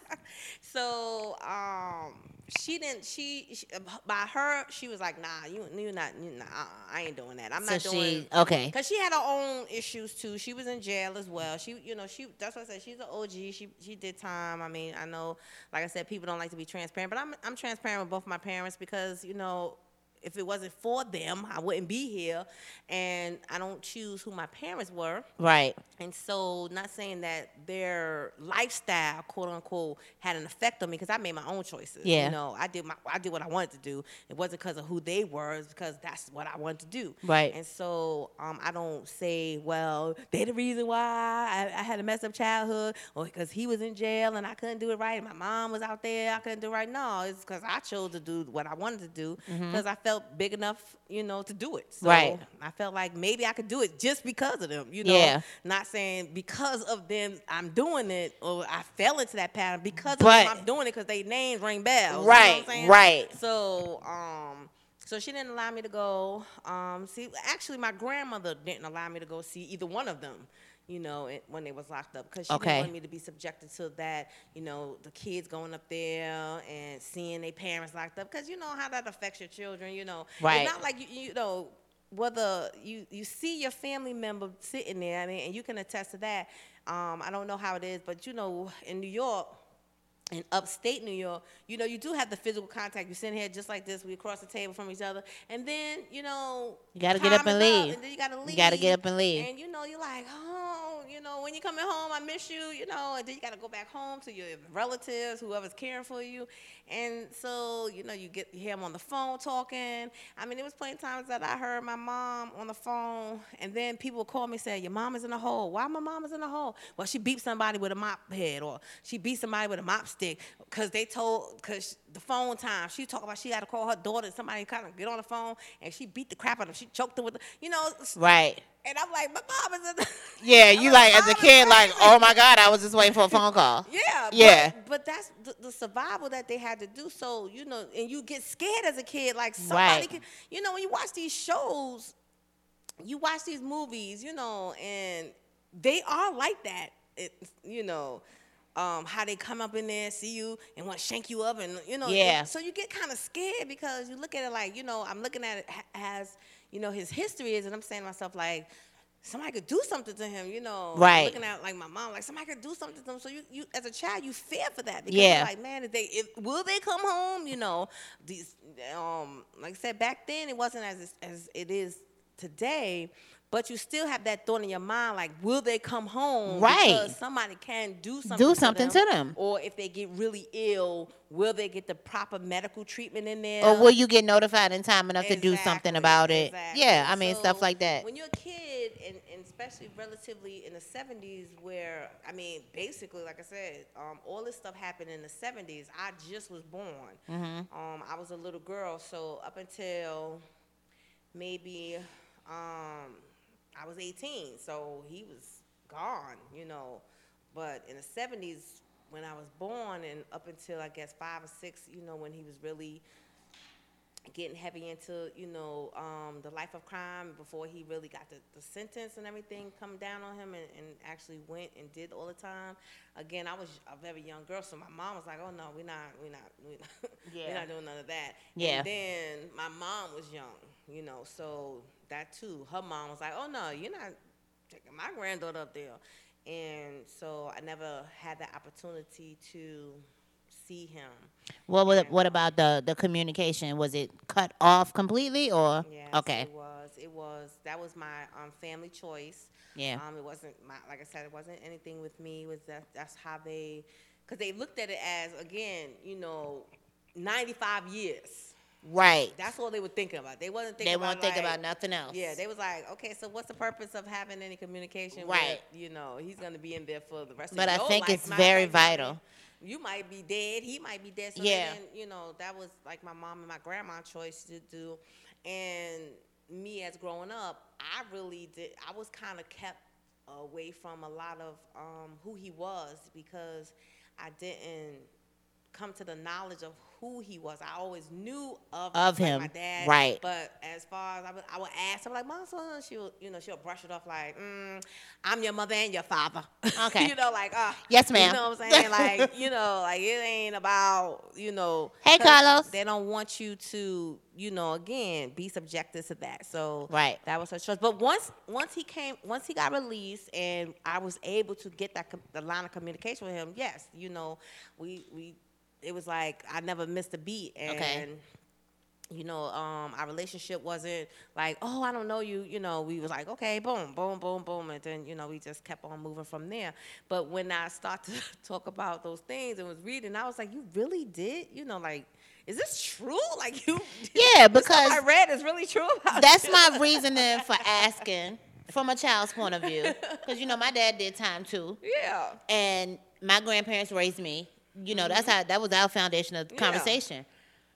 So, um, she didn't. She, she by her, she was like, "Nah, you, you not, you nah, I ain't doing that. I'm So not doing." she okay. Cause she had her own issues too. She was in jail as well. She, you know, she. That's what I said. She's an O G. She, she did time. I mean, I know, like I said, people don't like to be transparent, but I'm, I'm transparent with both my parents because, you know, if it wasn't for them, I wouldn't be here, and I don't choose who my parents were. Right. And so, not saying that their lifestyle, quote unquote, had an effect on me, because I made my own choices. Yeah. You know, I did my, I did what I wanted to do. It wasn't because of who they were. It's because that's what I wanted to do. Right. And so, um, I don't say, well, they the reason why I, I had a messed up childhood, or because he was in jail and I couldn't do it right. And my mom was out there, I couldn't do it right. No, it's because I chose to do what I wanted to do because I felt big enough, you know, to do it. So Right. I felt like maybe I could do it just because of them. You know. Yeah. Not saying because of them I'm doing it, or I fell into that pattern because of But- them I'm doing it, because they names ring bells. You know Right, what I'm saying? right. So, um, so she didn't allow me to go. Um, see, actually, my grandmother didn't allow me to go see either one of them. You know, it, when they was locked up, because she Okay. didn't want me to be subjected to that. You know, the kids going up there and seeing their parents locked up, because you know how that affects your children. You know, Right. It's not like you, you know. Whether you, you see your family member sitting there, I mean, and you can attest to that. Um, I don't know how it is, but you know, in New York, in upstate New York, you know, you do have the physical contact. You're sitting here just like this, we across the table from each other, and then, you know, You gotta get time up and is leave. and then you gotta leave. You gotta get up and leave. And you know, you're like, oh, you know, when you coming home, I miss you, you know, and then you got to go back home to your relatives, whoever's caring for you. And so, you know, you get you hear them on the phone talking. I mean, there was plenty of times that I heard my mom on the phone, and then people would call me and say, your mom is in a hole. Why my mom is in a hole? Well, she beat somebody with a mop head, or she beat somebody with a mop stick, because they told, because the phone time, she talked about she got to call her daughter, and somebody kind of get on the phone, and she beat the crap out of her. She choked her with, the, you know. Right. And I'm like, my mom is in the Yeah, you like, as a "Mom is kid, like, crazy." oh my God, I was just waiting for a phone call. Yeah, Yeah. But, but that's the, the survival that they had to do. So, you know, and you get scared as a kid. Like, somebody Right. can, you know, when you watch these shows, you watch these movies, you know, and they are like that. It, you know, um, how they come up in there, see you, and want to shank you up. And, you know, Yeah. and so you get kind of scared because you look at it like, you know, I'm looking at it ha- as, you know, his history is, and I'm saying to myself, like, somebody could do something to him, you know. Right. Looking at like my mom, like somebody could do something to him. So you, you as a child, you fear for that because Yeah. you're like, man, if they, if, will they come home? You know, these, um, like I said, back then it wasn't as as it is today. But you still have that thought in your mind, like, will they come home? Right. Because somebody can do something. Do to something them. to them. Or if they get really ill, will they get the proper medical treatment in there? Or will you get notified in time enough to do something Exactly, about it? exactly. Yeah, I mean, So, stuff like that. When you're a kid, and, and especially relatively in the seventies, where, I mean, basically, like I said, um, all this stuff happened in the seventies. I just was born. Mm-hmm. Um, I was a little girl, so up until maybe um, I was eighteen, so he was gone, you know. But in the seventies, when I was born, and up until I guess five or six, you know, when he was really getting heavy into, you know, um, the life of crime before he really got the, the sentence and everything come down on him, and, and actually went and did all the time. Again, I was a very young girl, so my mom was like, oh, no, we're not, we're not, we're not, Yeah. we're not doing none of that. Yeah. And then my mom was young, you know, so that too. Her mom was like, oh, no, you're not taking my granddaughter up there. And so I never had the opportunity to see him. What was, what about the the communication? Was it cut off completely or? Yes, Okay. it was. It was. That was my um, family choice. Yeah. Um, it wasn't my, like I said, it wasn't anything with me. It was that that's how they, because they looked at it as, again, you know, ninety-five years. Right. That's all they were thinking about. They wasn't thinking They about won't think like- about nothing else. Yeah, they was like, okay, so what's the purpose of having any communication? Right. With, you know, he's gonna be in there for the rest But of I your think life. it's My very life, I mean, vital. You might be dead. He might be dead. So Yeah. then, you know, that was like my mom and my grandma choice to do. And me as growing up, I really did. I was kind of kept away from a lot of um, who he was because I didn't come to the knowledge of who he was. I always knew of, Of like, him, my dad, right. But as far as I would, I would ask, I'm like, Mom, son, she'll, you know, she'll brush it off like, mm, I'm your mother and your father. Okay. You know, like, uh, Yes, ma'am. You know what I'm saying? Like, you know, like it ain't about, you know. Hey, 'cause Carlos. They don't want you to, you know, again, be subjected to that. So Right. that was her choice. But once, once he came, once he got released, and I was able to get that com- the line of communication with him. Yes, you know, we we. It was like I never missed a beat, and Okay. you know, um, our relationship wasn't like, oh, I don't know you. You know, we was like, okay, boom, boom, boom, boom, and then you know we just kept on moving from there. But when I started to talk about those things and was reading, I was like, you really did, you know, like, is this true? Like you? Yeah, this stuff because I read is really true about that's you. my reasoning for asking from a child's point of view. Because, you know, my dad did time too. Yeah. And my grandparents raised me. You know, that's how, that was our foundation of Yeah. conversation.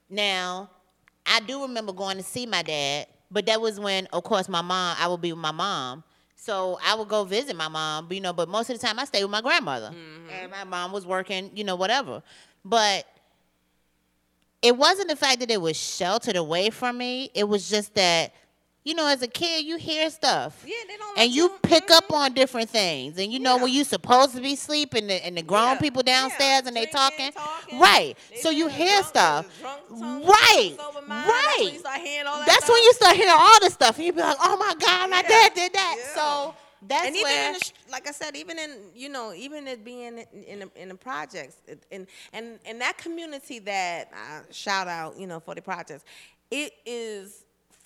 Now, I do remember going to see my dad, but that was when, of course, my mom, I would be with my mom. So I would go visit my mom, you know, but most of the time I stayed with my grandmother. And my mom was working, you know, whatever. But it wasn't the fact that it was sheltered away from me. It was just that, you know, as a kid, you hear stuff. Yeah, they don't. And let you pick up mhm. on different things. And you know Yeah. when you supposed to be sleeping and, and the grown Yeah, people downstairs yeah, and they drinking, talking. talking. Right. They So you being hear drunk, stuff. drunk tongue, Right. sober mind. That's when Right. you start hearing all that That's stuff. when you start hearing all this stuff. And you be like, oh my God, my Yeah. dad did that. Yeah. So that's and even where. in the, sh- like I said, even in you know, even it being in in the, in the projects, it, and and and that community that uh, shout out, you know, for the projects, it is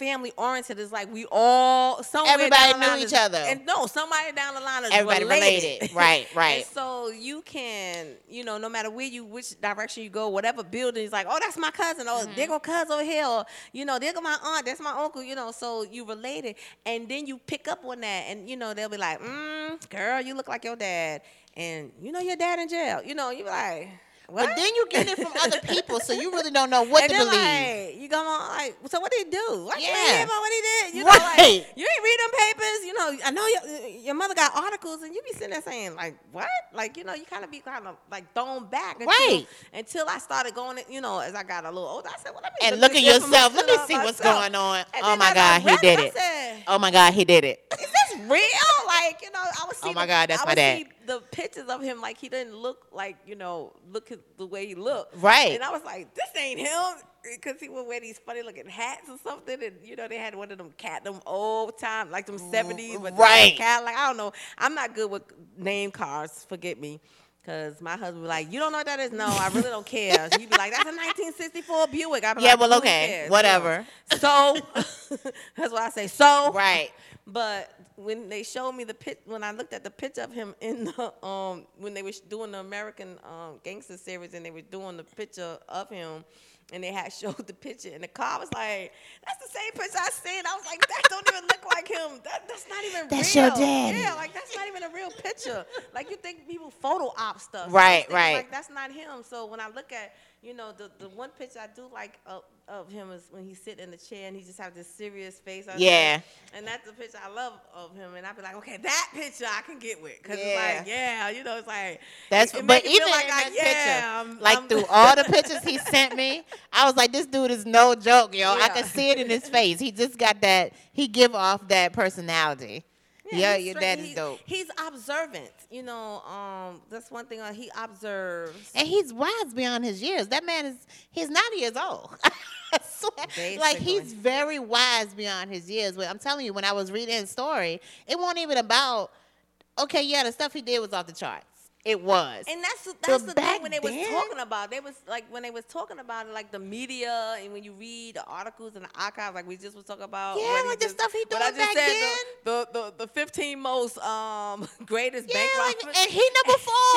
family oriented. It's like we all somewhere Everybody down the line knew each is- other. and no, somebody down the line is Everybody related. Right, right. And so you can, you know, no matter where you, which direction you go, whatever building, it's like, oh, that's my cousin. Oh, Mm-hmm. there go cousin over here. Or, you know, there go my aunt. That's my uncle. You know, so you related, and then you pick up on that, and you know they'll be like, mm, girl, you look like your dad, and you know your dad in jail. You know, you be like. What? But then you get it from other people, so you really don't know what and to then, believe. Like, you go on like, so what did he do? What you Yeah. ain't hear about what he did? You know, Right. like, you ain't read them papers. You know, I know your your mother got articles, and you be sitting there saying like, what? Like, you know, you kind of be kind of like thrown back. Until, Right. Until I started going, you know, as I got a little older, I said, well, let me And look at this yourself. Let me information see up what's myself. going on. And Oh then my as I God, he read did I it. said, Oh my God, he did it. is this real? Like, you know, I would see. Oh my the, God, that's I my would dad. see the pictures of him like he didn't look like, you know, look at the way he looked. Right. And I was like, this ain't him. Because he would wear these funny looking hats or something. And, you know, they had one of them cat, them old time, like them seventies. But Right. Cat, like, I don't know. I'm not good with name cards. Forget me. Because my husband be like, you don't know what that is? No, I really don't care. He'd be like, that's a nineteen sixty-four Buick. I'd be Yeah, like, well, who okay, cares? whatever. You know? So, that's what I say. So. Right. But when they showed me the pit, when I looked at the picture of him in the um when they were doing the American um Gangster series and they were doing the picture of him, and they had showed the picture in the car, I was like, that's the same picture I seen. I was like, that don't even look like him. That that's not even That's real. your daddy. Yeah, like that's not even a real picture. Like you think people photo op stuff. So I was Right, thinking, right. Like that's not him. So when I look at you know, the, the one picture I do like of, of him is when he's sitting in the chair and he just have this serious face. I Yeah. think. And that's the picture I love of him. And I be like, okay, that picture I can get with. Because Yeah. it's like, yeah, you know, it's like. That's it, it but make you even feel like in I, that yeah, picture, I'm, like I'm, through all the pictures he sent me, I was like, this dude is no joke, yo. I Yeah. could see it in his face. He just got that. He give off that personality. Yeah, he's your straight- dad is he- dope, He's observant. You know, um, that's one thing uh, he observes. and he's wise beyond his years. That man is he's ninety years old. I swear. Like Basically. he's very wise beyond his years. But I'm telling you, when I was reading his story, it wasn't even about. Okay, yeah, the stuff he did was off the charts. It was. And that's the- that's But the back thing when they was then- talking about. They was like when they was talking about it, like the media, and when you read the articles and the archives, like we just was talking about. Yeah, what he like the just- stuff he what I doing just back said, then. The, the the the fifteen most um greatest yeah, bank like, robbers. and he number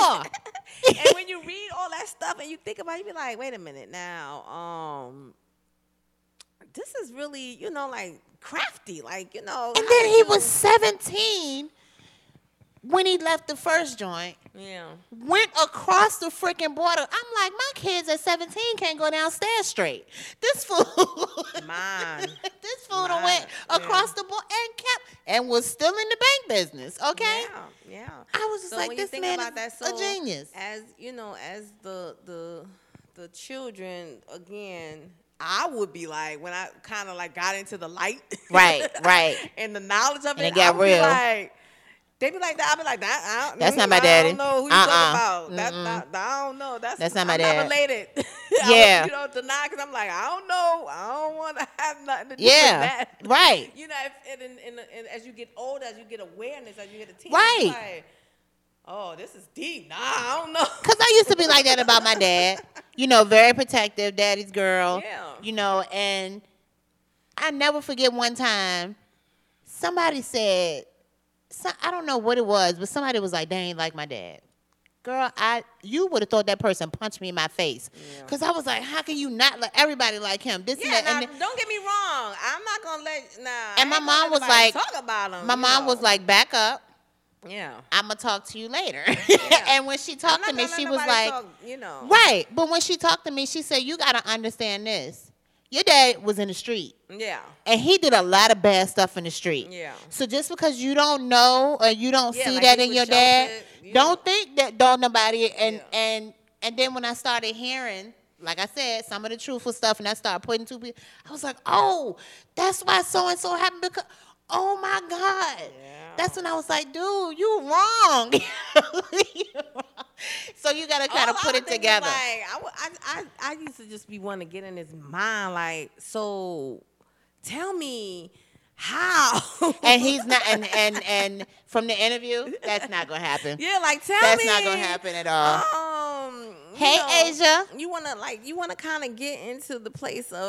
four. And when you read all that stuff and you think about it, you be like, wait a minute now, um, this is really, you know, like crafty, like you know. And how then do he you- was seventeen when he left the first joint, yeah. went across the freaking border. I'm like, my kids at seventeen can't go downstairs straight. This fool, Mine. this fool done Mine, went yeah. across the border and kept, and was still in the bank business, okay? Yeah, yeah. I was just So like, when you this think man about is that, so a genius. As you know, as the the the children again, I would be like when I kind of like got into the light, Right, right. and the knowledge of And it, it got I would real. Be like, they be like that. I be like that. I don't, That's mm, not my I daddy. don't know who you Uh-uh. talking about. That, Mm-mm. that, that- I don't know. That's That's not my I'm dad. Not related. I Yeah. would, you know, deny because I'm like I don't know. I don't want to have nothing to do Yeah, with that. right. You know, if, and, and, and, and as you get older, as you get awareness, as you get a teen, Right. it's like, oh, this is deep. Nah, I don't know. Because I used to be like that about my dad. You know, very protective, daddy's girl. Yeah. You know, and I never forget one time somebody said, so, I don't know what it was, but somebody was like, they ain't like my dad. Girl, I you would have thought that person punched me in my face. Because I was like, how can you not like everybody like him? This Yeah, and that. now, And then- don't get me wrong. I'm not gonna let nah. I And my ain't gonna mom was let nobody like- talk about him. my you mom know. was like, back up. yeah. I'm going to talk to you later. And when she I'm talked not to me, gonna let she was nobody like, talk, you know, right. But when she talked to me, she said, you got to understand this. Your dad was in the street. yeah, And he did a lot of bad stuff in the street. Yeah. So just because you don't know or you don't Yeah, see like that he in was your dad, sheltered, you don't know. think that don't nobody and Yeah. and and then when I started hearing, like I said, some of the truthful stuff and I started putting two people, I was like, oh, that's why so and so happened because oh my God. That's when I was like, dude, you wrong. You wrong. So you gotta kind of All I put would it think is together. Like, I, would- I, I, I used to just be wanting to get in his mind, like, so tell me how. And he's not and and and from the interview, that's not gonna happen. yeah, like tell That's me. not gonna happen at all. Um, you Hey, know, Asia. You wanna like you wanna kind of get into the place of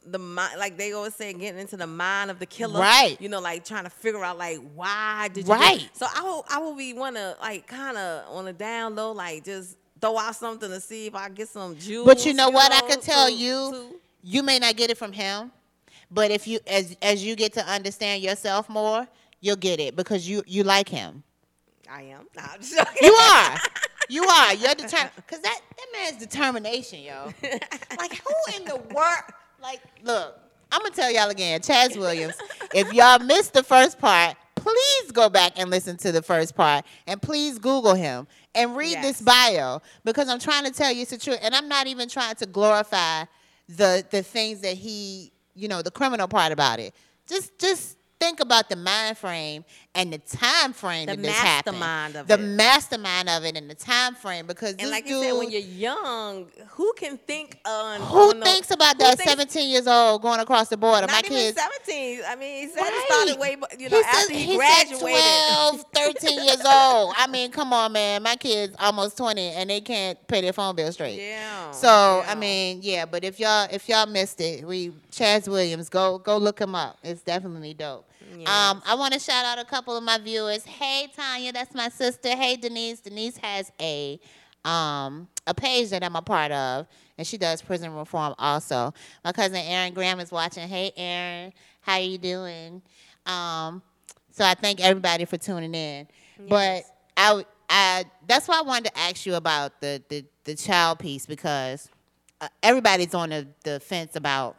the mind, like they always say, getting into the mind of the killer. Right. You know, like trying to figure out like why did you Right. do it? So I will I will be wanna like kind of on the down low, like just throw out something to see if I get some juice. But you know what? I know, can tell to- you, to- you may not get it from him, but if you as as you get to understand yourself more, you'll get it because you you like him. I am. Nah, I'm just joking. You are. You are. You're determined. Because that, that man's determination, yo. Like, who in the world? Like, look, I'm going to tell y'all again. Chaz Williams, if y'all missed the first part, please go back and listen to the first part. And please Google him and read Yes. this bio. Because I'm trying to tell you it's the truth. And I'm not even trying to glorify the the things that he, you know, the criminal part about it. Just, just. Think about the mind frame and the time frame The that this happened. mastermind of the it. mastermind of it and the time frame because this And like dude, you said, when you're young, who can think on who on the- thinks about who that thinks- seventeen years old going across the border? Not My even kids. seventeen. I mean, he said Right. it started way, bu- you know, after said, he, he graduated. said twelve, thirteen years old. I mean, come on, man. My kids almost twenty and they can't pay their phone bill straight. Yeah. So yeah. I mean, yeah. But if y'all if y'all missed it, we Chaz Williams, go go look him up. It's definitely dope. Yes. Um, I want to shout out a couple of my viewers. Hey Tanya, that's my sister. Hey Denise. Denise has a um a page that I'm a part of, and she does prison reform also. My cousin Aaron Graham is watching. Hey Aaron, how you doing? Um, so I thank everybody for tuning in. But I I that's why I wanted to ask you about the the, the child piece because uh, everybody's on the, the fence about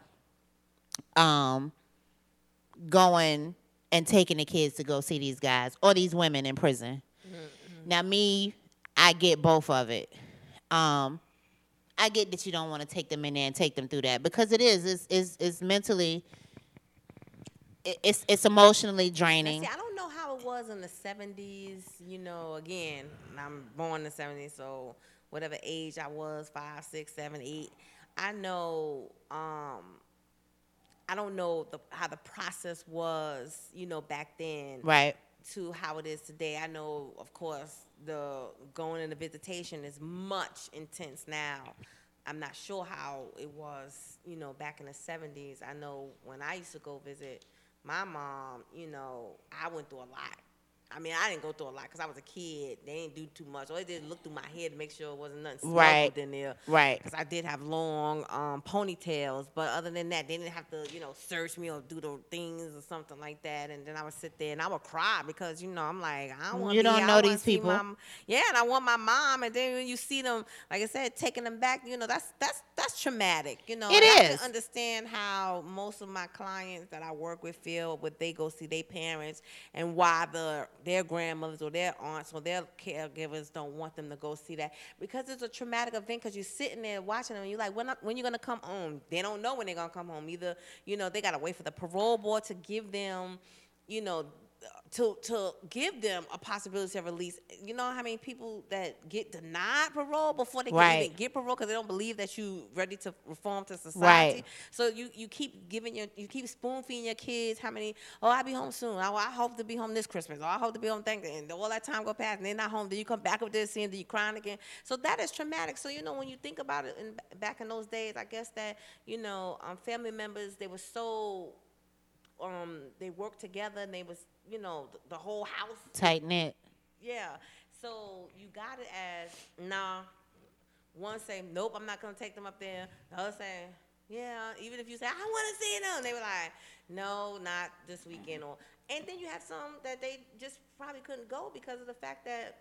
um going and taking the kids to go see these guys or these women in prison. Mm-hmm. Now, me, I get both of it. Um, I get that you don't want to take them in there and take them through that because it is. It's, it's, it's mentally, it, it's, it's emotionally Now, draining. see, I don't know how it was in the seventies. You know, again, I'm born in the seventies, so whatever age I was, five, six, seven, eight, I know. Um, I don't know the, how the process was, you know, back then. Right. To how it is today. I know, of course, the going into visitation is much intense now. I'm not sure how it was, you know, back in the seventies. I know when I used to go visit my mom, you know, I went through a lot. I mean, I didn't go through a lot because I was a kid. They didn't do too much. All they did look through my head to make sure it wasn't nothing smuggled Right. in there. Right. Because I did have long um, ponytails. But other than that, they didn't have to, you know, search me or do the things or something like that. And then I would sit there and I would cry because, you know, I'm like, I don't want You to don't here. know I wanna these see people. my- yeah, and I want my mom. And then when you see them, like I said, taking them back, you know, that's that's that's traumatic. You know, It and I is. can understand how most of my clients that I work with feel when they go see their parents and why the their grandmothers or their aunts or their caregivers don't want them to go see that because it's a traumatic event because you're sitting there watching them and you're like, when, when you going to come home? They don't know when they're going to come home. Either, you know, they got to wait for the parole board to give them, you know, to to give them a possibility of release. You know how many people that get denied parole before they can Right. even get parole because they don't believe that you ready to reform to society. Right. So you, you keep giving your you keep spoon feeding your kids how many, oh, I'll be home soon. I, I hope to be home this Christmas. Or I hope to be home Thanksgiving. And all that time go past and they're not home. Then you come back up there seeing that you crying again. So that is traumatic. So, you know, when you think about it in, back in those days, I guess that, you know, um, family members, they were so um, they worked together and they was, you know, the, the whole house. Tight knit. Yeah. So you got it as, nah. One say, nope, I'm not going to take them up there. The other say, yeah, even if you say, I want to see them. They were like, no, not this weekend. Or, and then you have some that they just probably couldn't go because of the fact that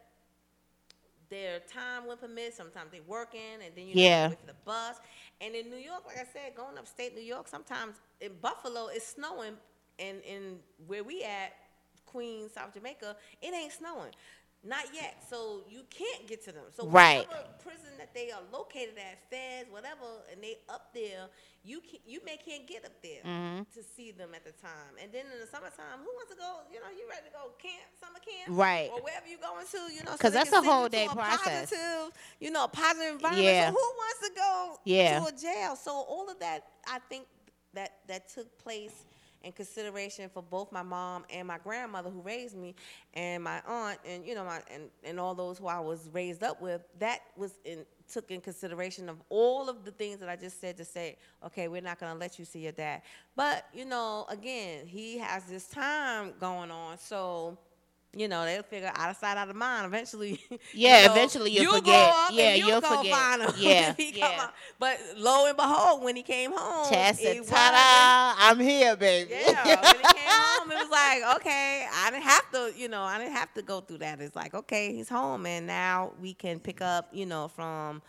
their time wouldn't permit. Sometimes they working, and then you Yeah. have to wait for the bus. And in New York, like I said, going upstate New York, sometimes in Buffalo, it's snowing. And in where we at, Queens, South Jamaica, it ain't snowing. Not yet. So you can't get to them. So Right. whatever prison that they are located at, feds, whatever, and they up there, you can, you may can't get up there Mm-hmm. to see them at the time. And then in the summertime, who wants to go? You know, you ready to go camp, summer camp, Right. or wherever you going to? You know, so 'Cause they that's can a send whole you to day a process. Positive, you know, a positive environment. Yeah. So who wants to go Yeah. to a jail? So all of that, I think that that took place in consideration for both my mom and my grandmother who raised me, and my aunt, and you know, my and, and all those who I was raised up with. That was in took in consideration of all of the things that I just said to say, okay, we're not going to let you see your dad. But, you know, again, he has this time going on, so, you know, they'll figure out of sight, out of mind. Eventually, Yeah, you know, eventually you'll you forget. grow up Yeah, and you'll go forget. find him Yeah, if he yeah. come out. But lo and behold, when he came home, Chad said, it wasn't- ta-da, I'm here, baby. yeah, when he came home, it was like, okay, I didn't have to, you know, I didn't have to go through that. It's like, okay, he's home, and now we can pick up, you know, from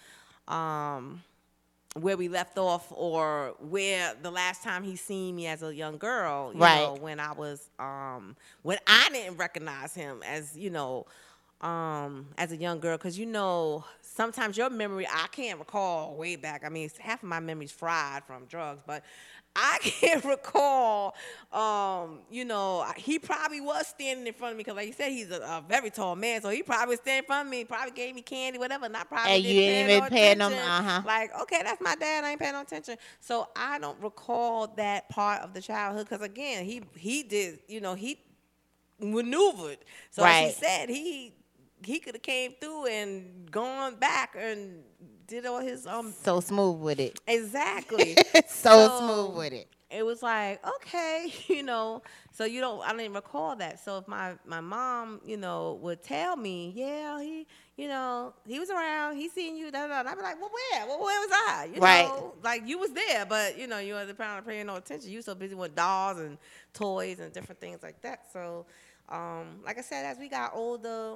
um, where we left off, or where the last time he seen me as a young girl, you Right. know, when I was, um, when I didn't recognize him as, you know, um, as a young girl, because you know, sometimes your memory, I can't recall way back. I mean, half of my memory's fried from drugs, but I can't recall, um, you know, he probably was standing in front of me, because like you said, he's a, a very tall man, so he probably was standing in front of me, probably gave me candy, whatever, and I probably And didn't you pay didn't no even pay no- attention. uh-huh. Like, okay, that's my dad, I ain't paying no attention. So I don't recall that part of the childhood, because again, he he did, you know, he maneuvered. So as Right. he said, he he could have came through and gone back and did all his um So smooth with it. exactly So smooth with it. It was like, okay, you know, so you don't, I didn't recall that. So if my, my mom, you know, would tell me, yeah, he, you know, he was around, he seen you, da, da, da. And I'd be like, well, where? Well, where was I? You Right. know, like you was there, but, you know, you wasn't paying no attention. You were so busy with dolls and toys and different things like that. So, um, like I said, as we got older,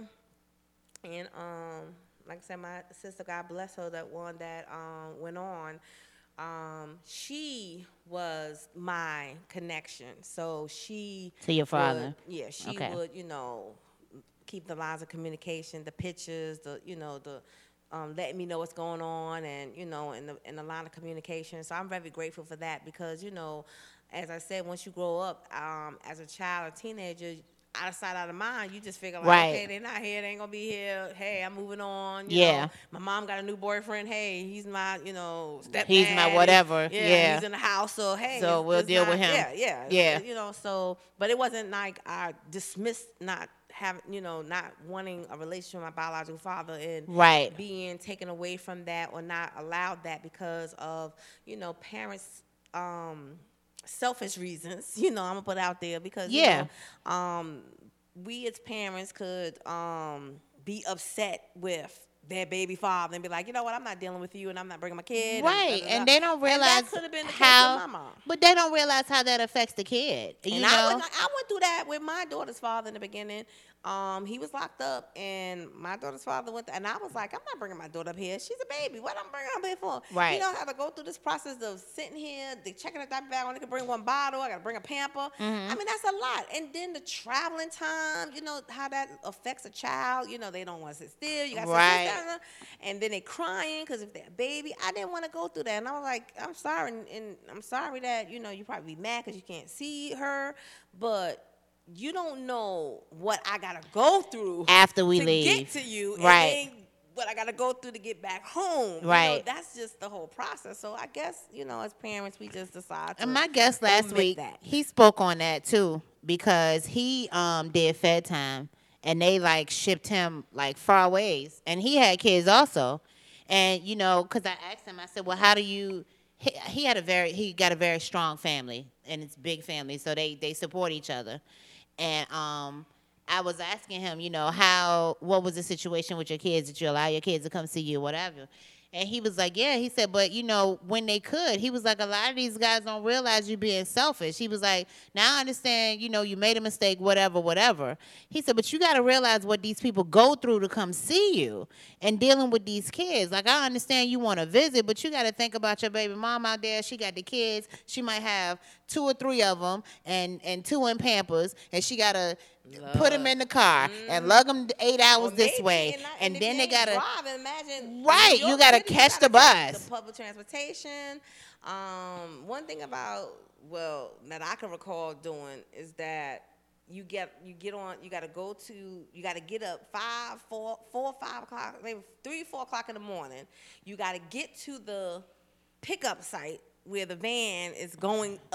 and um, like I said, my sister, God bless her, that one that um, went on, um, she was my connection. So she To your father? would- yeah, she Okay. would, you know, keep the lines of communication, the pictures, the you know, the um, letting me know what's going on, and you know, in the in the line of communication. So I'm very grateful for that, because you know, as I said, once you grow up um, as a child or teenager, out of sight, out of mind, you just figure like, Right. okay, they're not here, they ain't gonna be here. Hey, I'm moving on. You Yeah. know, my mom got a new boyfriend. Hey, he's my, you know, stepdad. He's my whatever. Yeah, Yeah. he's in the house. So hey, So it's- we'll it's deal not- with him. Yeah, yeah, Yeah. You know, so but it wasn't like I dismissed not having, you know, not wanting a relationship with my biological father and Right. being taken away from that or not allowed that because of, you know, parents. Um, selfish reasons, you know, I'm gonna put out there because Yeah. you know, um, we as parents could um, be upset with their baby father and be like, you know what, I'm not dealing with you, and I'm not bringing my kid. Right, da, da, da. and they don't realize and that could have been the how, case with my mom. but they don't realize how that affects the kid. You And know, I went, I went through that with my daughter's father in the beginning. Um, he was locked up, and my daughter's father went, and I was like, I'm not bringing my daughter up here. She's a baby. What I'm bringing her up here for? Right. You know, I have to go through this process of sitting here, they checking the diaper bag. I only can bring one bottle. I got to bring a pamper. Mm-hmm. I mean, that's a lot. And then the traveling time, you know, how that affects a child. You know, they don't want to sit still. You got to Right. sit down. And then they crying because if they're a baby, I didn't want to go through that. And I was like, I'm sorry, and, and I'm sorry that, you know, you probably be mad because you can't see her, but you don't know what I gotta go through After we to leave. get to you, Right. and then what I gotta go through to get back home. You know, Right. that's just the whole process. So I guess, you know, as parents, we just decide to and my guest last omit week, that. he spoke on that too because he um did Fed Time and they like shipped him like far ways, and he had kids also, and you know, because I asked him, I said, well, how do you? He, he had a very he got a very strong family, and it's big family, so they they support each other. And um, I was asking him, you know, how, what was the situation with your kids? Did you allow your kids to come see you, whatever? And he was like, yeah. He said, but, you know, when they could, he was like, a lot of these guys don't realize you being selfish. He was like, now I understand, you know, you made a mistake, whatever, whatever. He said, but you got to realize what these people go through to come see you and dealing with these kids. Like, I understand you want to visit, but you got to think about your baby mom out there. She got the kids. She might have two or three of them and, and two in Pampers, and she got to put them in the car and lug them eight hours Or this maybe, way. and, not, And, if then they they got to... drive, imagine Right, in New you York gotta City, catch gotta the take bus. the public transportation. Um, one thing about well that I can recall doing is that you get you get on you got to go to you got to get up five four four five o'clock maybe three four o'clock in the morning. You got to get to the pickup site where the van is going up.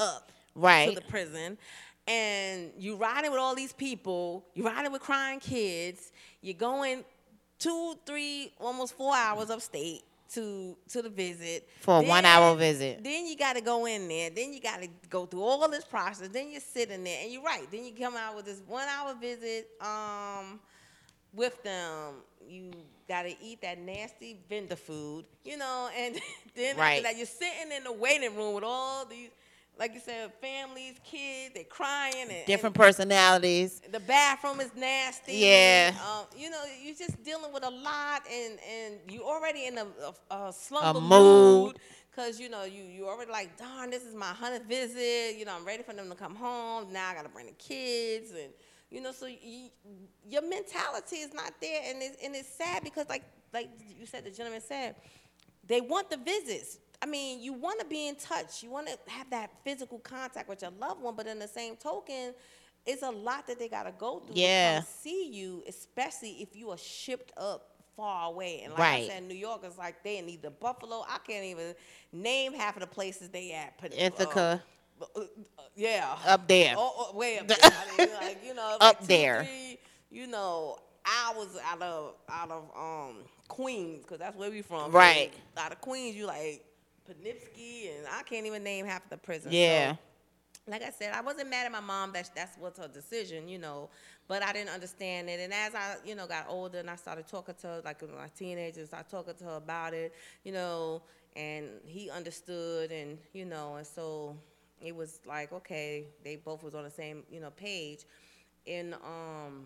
Right. to the prison. And you riding with all these people, you riding with crying kids, you're going two, three, almost four hours upstate to to the visit. For a Then- one-hour visit. Then you got to go in there. Then you got to go through all this process. Then you're sitting there, and you're right. Then you come out with this one-hour visit um, with them. You got to eat that nasty vendor food, you know, and then Right. after that, you're sitting in the waiting room with all these, like you said, families, kids, they're crying. And, Different personalities. and the bathroom is nasty. Yeah. Um, you know, you're just dealing with a lot, and, and you already in a, a, a slumber A mood. because, you know, you, you already like, darn, this is my hundredth visit. You know, I'm ready for them to come home. Now I got to bring the kids. And, you know, so you, your mentality is not there. And it's, and it's sad because, like, like you said, the gentleman said, they want the visits. I mean, you want to be in touch. You want to have that physical contact with your loved one. But in the same token, it's a lot that they got to go through Yeah. to come see you, especially if you are shipped up far away. And like Right. I said, New York is like they in either Buffalo. I can't even name half of the places they at. But, Ithaca. uh, uh, uh, yeah. Up there. Oh, oh, way up there. I mean, like, you know, Up like two, there. three, you know, hours out of out of um Queens, because that's where we from. Right. So out of Queens, you like Panipsky, and I can't even name half of the prisons. Yeah. So, like I said, I wasn't mad at my mom. That's that's what's her decision, you know. But I didn't understand it. And as I, you know, got older and I started talking to her, like when I was a teenager, started talking to her about it, you know, and he understood, and you know, and so it was like, okay, they both was on the same, you know, page. And um,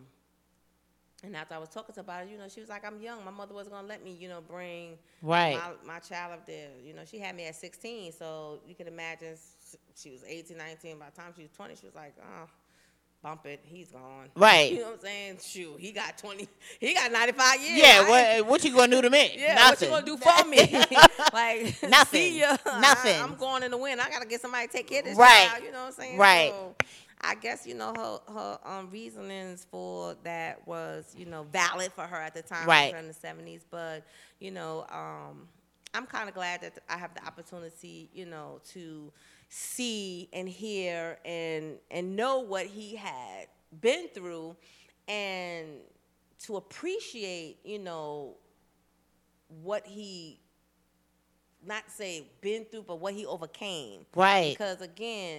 and after I was talking to her about it, you know, she was like, I'm young. My mother wasn't gonna let me, you know, bring Right. my, my child up there. You know, she had me at sixteen, so you can imagine s- she was eighteen, nineteen. By the time she was twenty, she was like, oh, bump it, he's gone. Right. You know what I'm saying? Shoot, he got twenty, he got ninety-five years. Yeah, I what, what you gonna do to me? yeah, Nothing. what you gonna do for me? Like, Nothing. see ya. Nothing. I, am going in the wind. I gotta get somebody to take care of this Right. child. You know what I'm saying? Right. So, I guess, you know, her her um, reasonings for that was, you know, valid for her at the time. Right. In the seventies, but you know, um, I'm kind of glad that I have the opportunity, you know, to see and hear and and know what he had been through, and to appreciate, you know, what he, not say been through, but what he overcame. Right. Because again,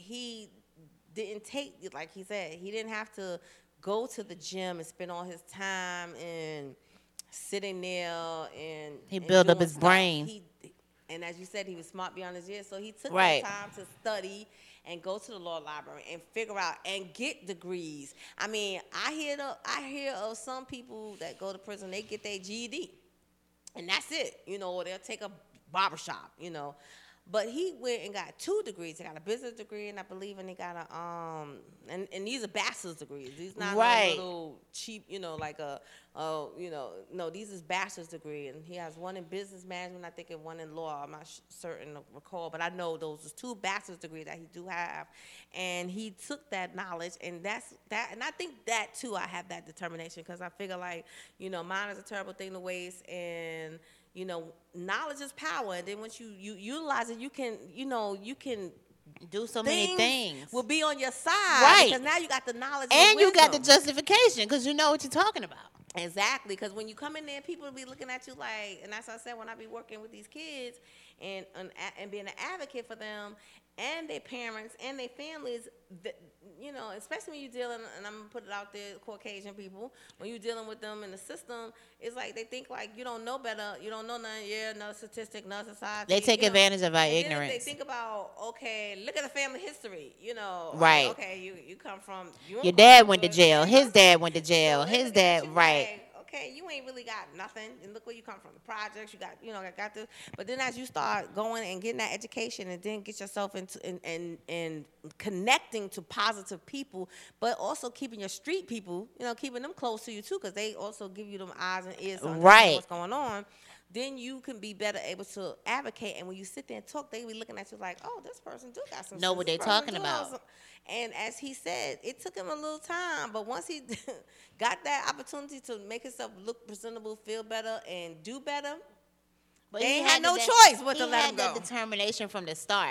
he didn't take, like he said, he didn't have to go to the gym and spend all his time and sitting there and He and built up doing his stuff. brain. He, and as you said, he was smart beyond his years, so he took Right. that time to study and go to the law library and figure out and get degrees. I mean, I hear the, I hear of some people that go to prison, they get their G E D, and that's it, you know, or they'll take a barbershop, you know. But he went and got two degrees. He got a business degree, and I believe, and he got a um, and, and these are bachelor's degrees. These not Right. no little cheap, you know, like a, uh, you know, no. These is bachelor's degree, and he has one in business management, I think, and one in law. I'm not sh- certain to recall, but I know those are two bachelor's degrees that he do have, and he took that knowledge, and that's that. And I think that too, I have that determination because I figure like, you know, mine is a terrible thing to waste, and you know, knowledge is power, and then once you, you utilize it, you can, you know, you can Do so many things. will be on your side, Right. Because now you got the knowledge, And the you got the wisdom. justification because you know what you're talking about. Exactly, because when you come in there, people will be looking at you like, and that's what I said when I be working with these kids and and, and being an advocate for them and their parents and their families, that, you know, especially when you're dealing, and I'm gonna put it out there, Caucasian people, when you're dealing with them in the system, it's like they think like you don't know better, you don't know nothing, yeah, another statistic, another society. They take you know. advantage of our And then if ignorance. they think about, okay, look at the family history, you know. like, Right. Okay, you, you come from. You Your don't dad come went to from- jail. His dad went to jail. So they His looking at dad, you right. like, okay, you ain't really got nothing. And look where you come from. The projects, you got, you know, got this. But then as you start going and getting that education and then get yourself into and and, and connecting to positive people, but also keeping your street people, you know, keeping them close to you too, because they also give you them eyes and ears to understand Right. what's going on. Then you can be better able to advocate. And when you sit there and talk, they be looking at you like, oh, this person do got some Know sense. what This they person talking do about. have some-" And as he said, it took him a little time, but once he got that opportunity to make himself look presentable, feel better, and do better, But they he ain't had no the- choice but he to let had him that go. determination from the start.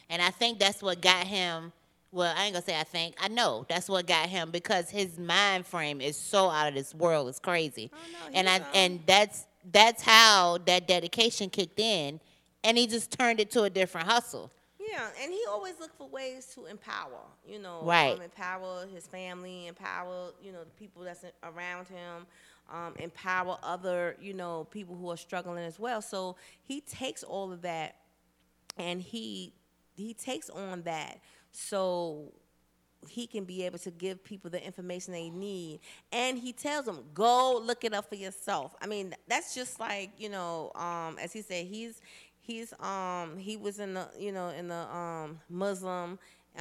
And I think that's what got him. Well, I ain't gonna say I think. I know that's what got him because his mind frame is so out of this world. It's crazy. Oh, no, and I he's, um, and that's that's how that dedication kicked in, and he just turned it to a different hustle. Yeah, and he always looked for ways to empower, you know, Right. um, empower his family, empower, you know, the people that's in- around him, um, empower other, you know, people who are struggling as well. So he takes all of that, and he he takes on that, so he can be able to give people the information they need. And he tells them, go look it up for yourself. I mean, that's just like, you know, um, as he said, he's he's um he was in the, you know, in the um Muslim,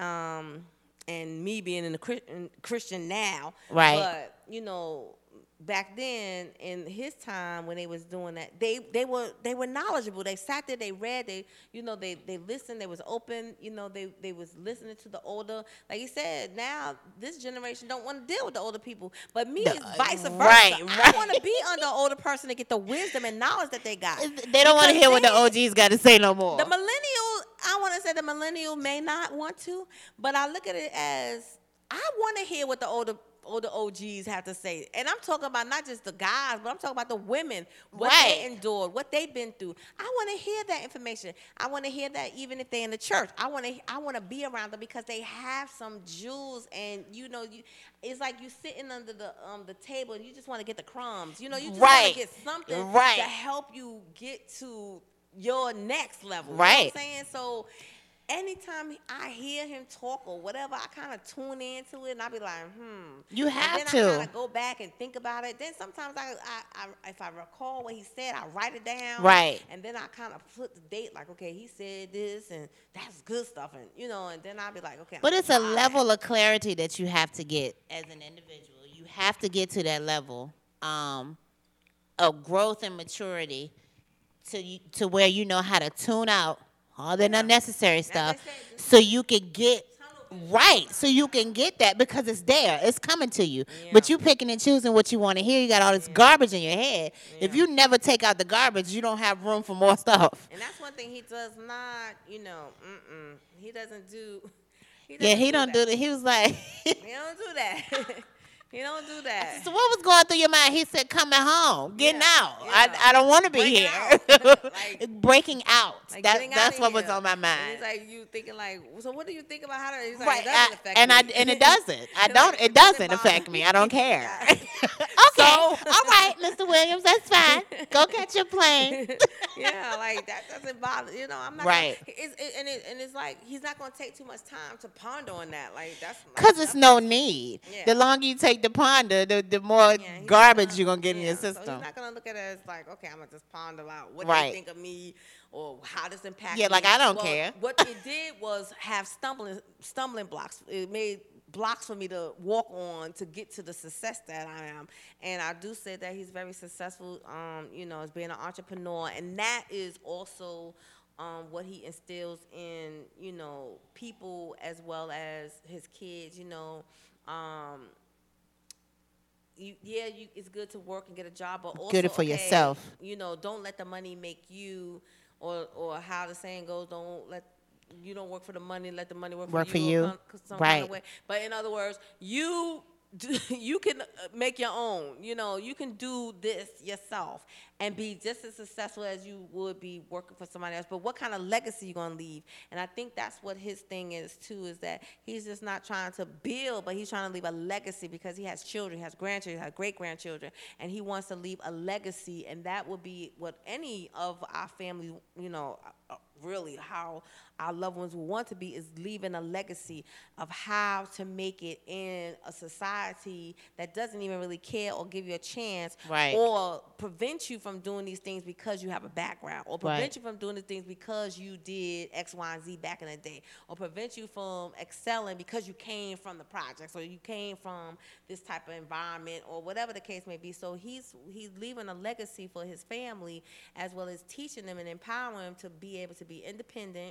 um and me being in the Christian Christian now. Right. But, you know, back then in his time when they was doing that, they they were they were knowledgeable. They sat there, they read, they you know they they listened, they was open, you know they they was listening to the older. Like he said, now this generation don't want to deal with the older people, but me is vice versa. right, I right. want to be under an older person to get the wisdom and knowledge that they got. They don't want to Because hear what the then O Gs got to say no more. The millennial, I want to say the millennial may not want to, but I look at it as I want to hear what the older older O Gs have to say. And I'm talking about not just the guys, but I'm talking about the women, what Right. they endured, what they've been through. I want to hear that information. I want to hear that even if they're in the church. I want to I want to be around them because they have some jewels, and you know, you it's like you sitting under the um the table and you just want to get the crumbs. You know, you just want Right. to get something Right. to help you get to your next level. Right. You know what I'm saying? So anytime I hear him talk or whatever, I kind of tune into it and I be like, hmm. You have and then to. I kind of go back and think about it. Then sometimes I, I, I, if I recall what he said, I write it down. Right. And then I kind of put the date, like, okay, he said this, and that's good stuff, and you know. And then I'll be like, okay. But I'm it's a tired. level of clarity that you have to get as an individual. You have to get to that level um, of growth and maturity to you, to where you know how to tune out all the unnecessary stuff, said, just so you can get tunnel right. So you can get that because it's there. It's coming to you. Yeah. But you picking and choosing what you want to hear. You got all this garbage in your head. If you never take out the garbage, you don't have room for more stuff. And that's one thing he does not, you know, mm-mm. He doesn't do. He Yeah, he do don't that. do that. He was like. He don't do that. He don't do that. So what was going through your mind? He said, coming home, getting Yeah, out. yeah. I, I don't want to be Breaking here. out. Like- Breaking out. Like that, getting that's outta what was here. on my And mind. he's like, you thinking like, so what do you think about how to? He's like, Right. it doesn't I- affect and me. I and it doesn't. I Like, don't. it It doesn't doesn't bother affect me. I don't care. Yeah. Okay. All right, Mister Williams. That's fine. Go catch your plane. Yeah, like that doesn't bother. You know, I'm not. Right. Gonna, it's, it, and it, and it's like he's not going to take too much time to ponder on that. Like that's like, Because it's that's- no need. Yeah. The longer you take to ponder, the, the more yeah, he's garbage not you're going to get in yeah, your So system. he's not going to look at it as like, okay, I'm going to just ponder out what Right. they think of me or how this impacts Yeah, me. like, I don't Well, care. What it did was have stumbling stumbling blocks. It made blocks for me to walk on to get to the success that I am. And I do say that he's very successful, um, you know, as being an entrepreneur. And that is also um, what he instills in, you know, people as well as his kids, you know. Um, you, yeah, you, it's good to work and get a job, but also Good for okay, yourself. You know, don't let the money make you, or or how the saying goes, don't let you don't work for the money, let the money work, Work for for you. you. Or some, some kind of Right. way. But in other words, you do, you can uh, make your own. You know, you can do this yourself and be just as successful as you would be working for somebody else. But what kind of legacy you gonna leave? And I think that's what his thing is too, is that he's just not trying to build, but he's trying to leave a legacy because he has children, he has grandchildren, he has great grandchildren, and he wants to leave a legacy. And that would be what any of our family, you know, uh, really how our loved ones will want to be, is leaving a legacy of how to make it in a society that doesn't even really care or give you a chance, Right. or prevent you from doing these things because you have a background, or prevent Right. you from doing the things because you did X, Y, and Z back in the day, or prevent you from excelling because you came from the projects or you came from this type of environment or whatever the case may be. So he's he's leaving a legacy for his family, as well as teaching them and empowering them to be able to be independent,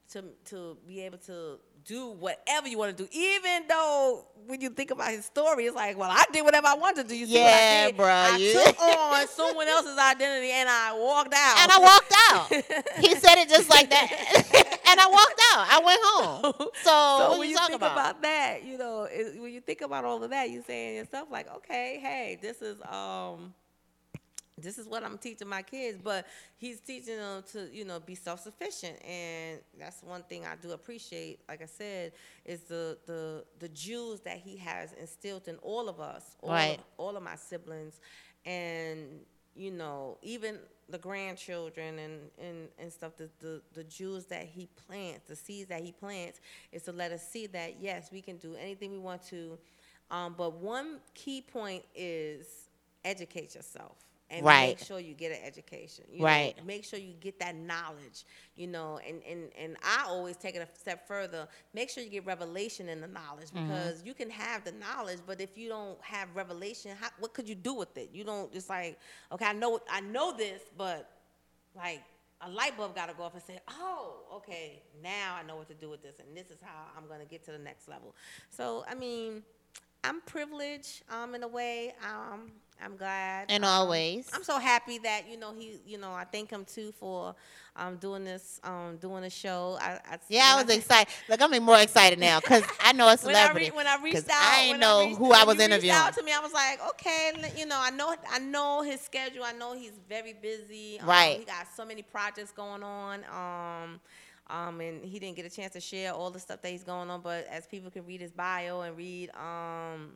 to to be able to do whatever you want to do, even though when you think about his story, it's like, well, I did whatever I wanted to do. You see what I Yeah, did? bro, I you- took on someone else's identity and I walked out. And I walked out. He said it just like that. And I walked out. I went home. So, So what when you you talking think about? about that, you know, it, when you think about all of that, you saying to yourself like, okay, hey, this is um, this is what I'm teaching my kids. But he's teaching them to, you know, be self-sufficient, and that's one thing I do appreciate. Like I said, is the the the jewels that he has instilled in all of us, all Right. of, all of my siblings, and you know, even the grandchildren and, and, and stuff, the, the, the jewels that he plants, the seeds that he plants, is to let us see that, yes, we can do anything we want to. Um, but one key point is educate yourself. And Right. make sure you get an education. You Right. know, make sure you get that knowledge, you know, and, and, and I always take it a step further. Make sure you get revelation in the knowledge, because you can have the knowledge, but if you don't have revelation, how, what could you do with it? You don't just like, okay, I know I know this, but like a light bulb got to go off and say, oh, okay, now I know what to do with this, and this is how I'm going to get to the next level. So, I mean, I'm privileged um, in a way. Um, I'm glad. And um, always. I'm so happy that, you know, he, you know, I thank him too for um, doing this, um, doing a show. I, I, Yeah, I when was excited. Look, I'm even more excited now because I know a when I, celebrity. re- when I 'Cause reached out, I didn't when know reached- who I when was you interviewing. Reached out to me, I was like, okay, l- you know, I know, I know his schedule. I know he's very busy. Um, Right. He got so many projects going on. Um, um, and he didn't get a chance to share all the stuff that he's going on. But as people can read his bio and read um,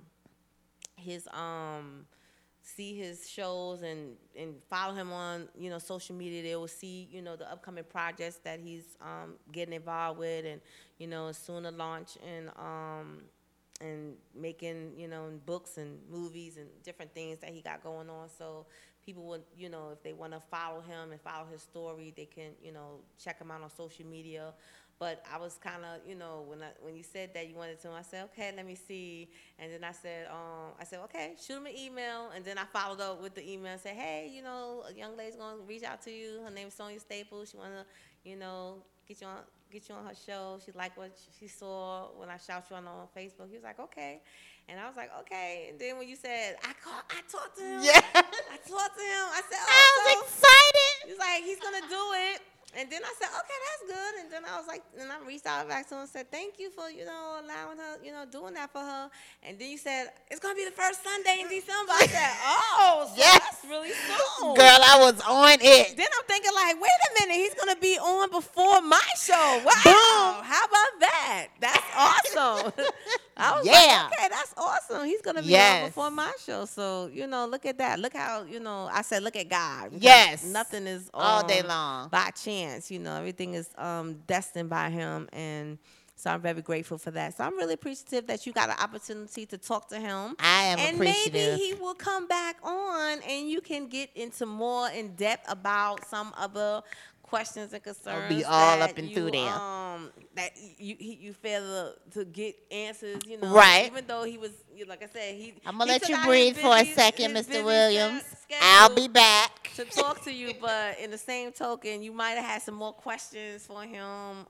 his um. see his shows and, and follow him on, you know, social media, they will see, you know, the upcoming projects that he's um, getting involved with, and, you know, soon to launch and um, and making, you know, books and movies and different things that he got going on. So people would, you know, if they want to follow him and follow his story, they can, you know, check him out on social media. But I was kind of, you know, when I, when you said that you wanted to, I said, okay, let me see. And then I said, um, I said, okay, shoot him an email. And then I followed up with the email and said, hey, you know, a young lady's going to reach out to you. Her name is Sonia Staples. She want to, you know, get you on get you on her show. She liked what she saw when I shout you on on Facebook. He was like, okay. And I was like, okay. And then when you said, I call, I talked to him. Yeah. I talked to him. I said, I oh, was so- excited. He was like, he's going to do it. And then I said, okay, that's good. And then I was like, and I reached out back to him and said, thank you for, you know, allowing her, you know, doing that for her. And then you said, it's going to be the first Sunday in December. I said, oh, so Yes. that's really soon. Girl, I was on it. Then I'm thinking like, wait a minute, he's going to be on before my show. Wow. Boom. How about that? That's awesome. I was Yeah. like, okay, that's awesome. He's going to be Yes. on before my show. So, you know, look at that. Look how, you know, I said, look at God. Because Yes. Nothing is All day um, long. by chance. You know, everything is um, destined by him. And so I'm very grateful for that. So I'm really appreciative that you got an opportunity to talk to him. I am and appreciative. maybe he will come back on and you can get into more in depth about some other questions and concerns. be all that up and you, through there. Um, that you he, you fail to, to get answers, you know. Right. Even though he was, you- like I said, he. I'm going to he let took you out breathe his for a busy- second, his Mister busy Williams. sch- I'll schedule be back. to talk to you, but in the same token, you might have had some more questions for him,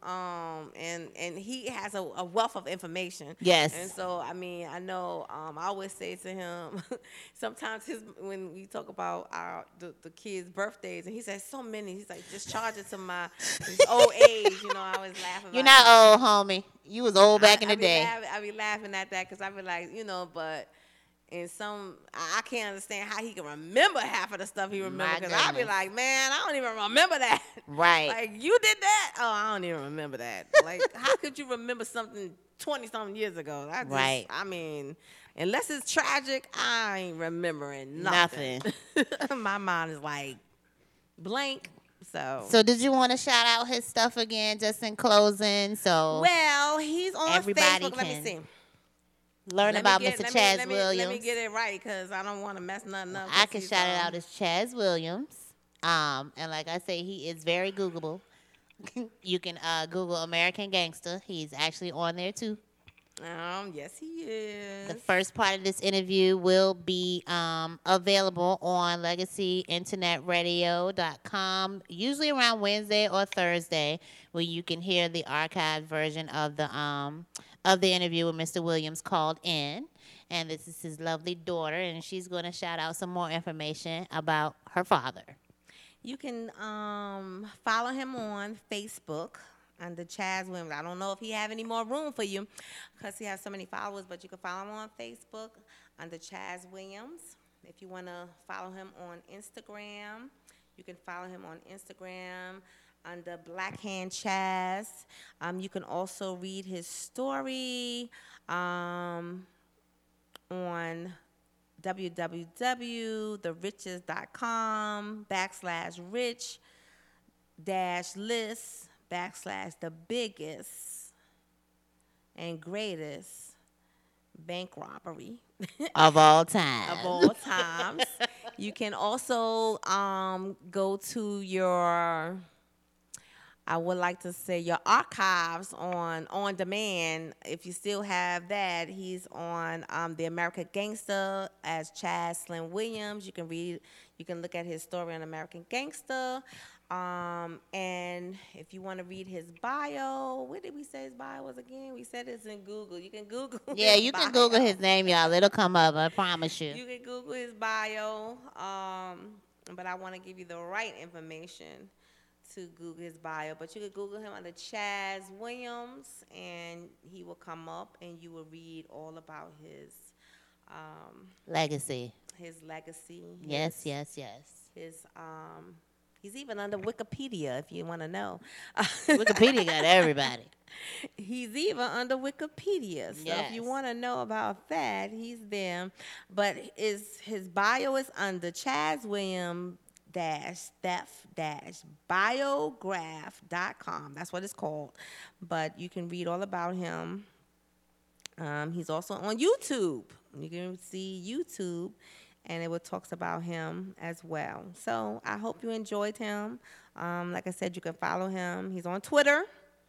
um, and and he has a, a wealth of information. Yes. And so, I mean, I know um, I always say to him, sometimes his when we talk about our the, the kids' birthdays, and he says so many. He's like, just charge it to my his old age. You know, I always laugh about. You're that. not old, homie. You was old back I, in the I be day. Laugh, I be laughing at that because I be like, you know, but in some, I, I can't understand how he can remember half of the stuff he remember. My Because I be goodness. like, man, I don't even remember that. Right. Like, you did that? Oh, I don't even remember that. Like, how could you remember something twenty-something years ago? I just, Right. I mean, unless it's tragic, I ain't remembering nothing. My mind is like blank. So, So did you want to shout out his stuff again just in closing? So well, he's on Everybody Facebook. Let can me see. learn Let me about get- Mister let me- Chaz let me, Williams. Let me get it right because I don't want to mess nothing up. I 'cause can he's, shout it um, out as Chaz Williams. Um, and like I say, he is very Googleable. You can uh, Google American Gangster. He's actually on there too. Um, yes, he is. The first part of this interview will be um, available on legacy internet radio dot com, usually around Wednesday or Thursday, where you can hear the archived version of the um, of the interview with Mister Williams called in. And this is his lovely daughter, and she's going to shout out some more information about her father. You can um, follow him on Facebook under Chaz Williams. I don't know if he have any more room for you because he has so many followers, but you can follow him on Facebook under Chaz Williams. If you want to follow him on Instagram, you can follow him on Instagram under Black Hand Chaz. Um, you can also read his story um, on www.theriches.com backslash rich dash list backslash the biggest and greatest bank robbery of all time. Of all times. You can also um, go to your, I would like to say, your archives on On Demand. If you still have that, he's on um, The American Gangster as Chaz Slim Williams. You can read, you can look at his story on American Gangster. Um, and if you want to read his bio, where did we say his bio was again? We said it's in Google. You can Google Yeah, his you can bio. Google his name, y'all. It'll come up, I promise you. You can Google his bio. Um, but I want to give you the right information to Google his bio. But you can Google him under Chaz Williams, and he will come up, and you will read all about his um, legacy. His legacy. Yes, his, yes, yes. His um. He's even under Wikipedia, if you want to know. Wikipedia got everybody. He's even under Wikipedia. So yes. if you want to know about that, he's there. But his, his bio is under Chaz Williams dash theft dash biograph dot com. That's what it's called. But you can read all about him. Um, he's also on YouTube. You can see YouTube. And it talks about him as well. So I hope you enjoyed him. Um, like I said, you can follow him. He's on Twitter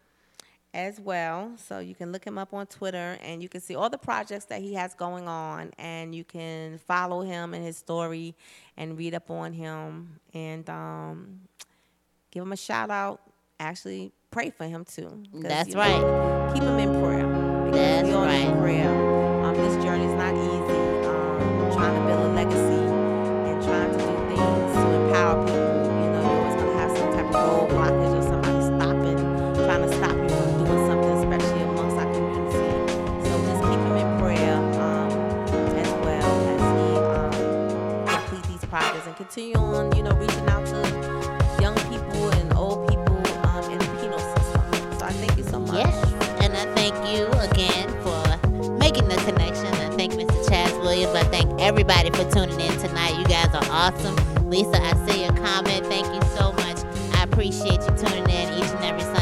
as well. So you can look him up on Twitter, and you can see all the projects that he has going on. And you can follow him and his story and read up on him and um, give him a shout out. Actually, pray for him, too. That's you right. Know, keep him in prayer. Because That's we all right. need prayer. Um, this journey is not easy. Trying to build a legacy and trying to do things to empower people. You know, you're always going to have some type of road blockage or somebody stopping, trying to stop you from doing something, especially amongst our community. So just keep him in prayer um, as well as he um, complete these projects and continue on, you know, reaching out to young people and old people um, in the penal system. So I thank you so much. Yes, and I thank you again for making the connection. I thank Mister Chaz Williams. I thank everybody for tuning in tonight. You guys are awesome. Lisa, I see your comment. Thank you so much. I appreciate you tuning in each and every Sunday.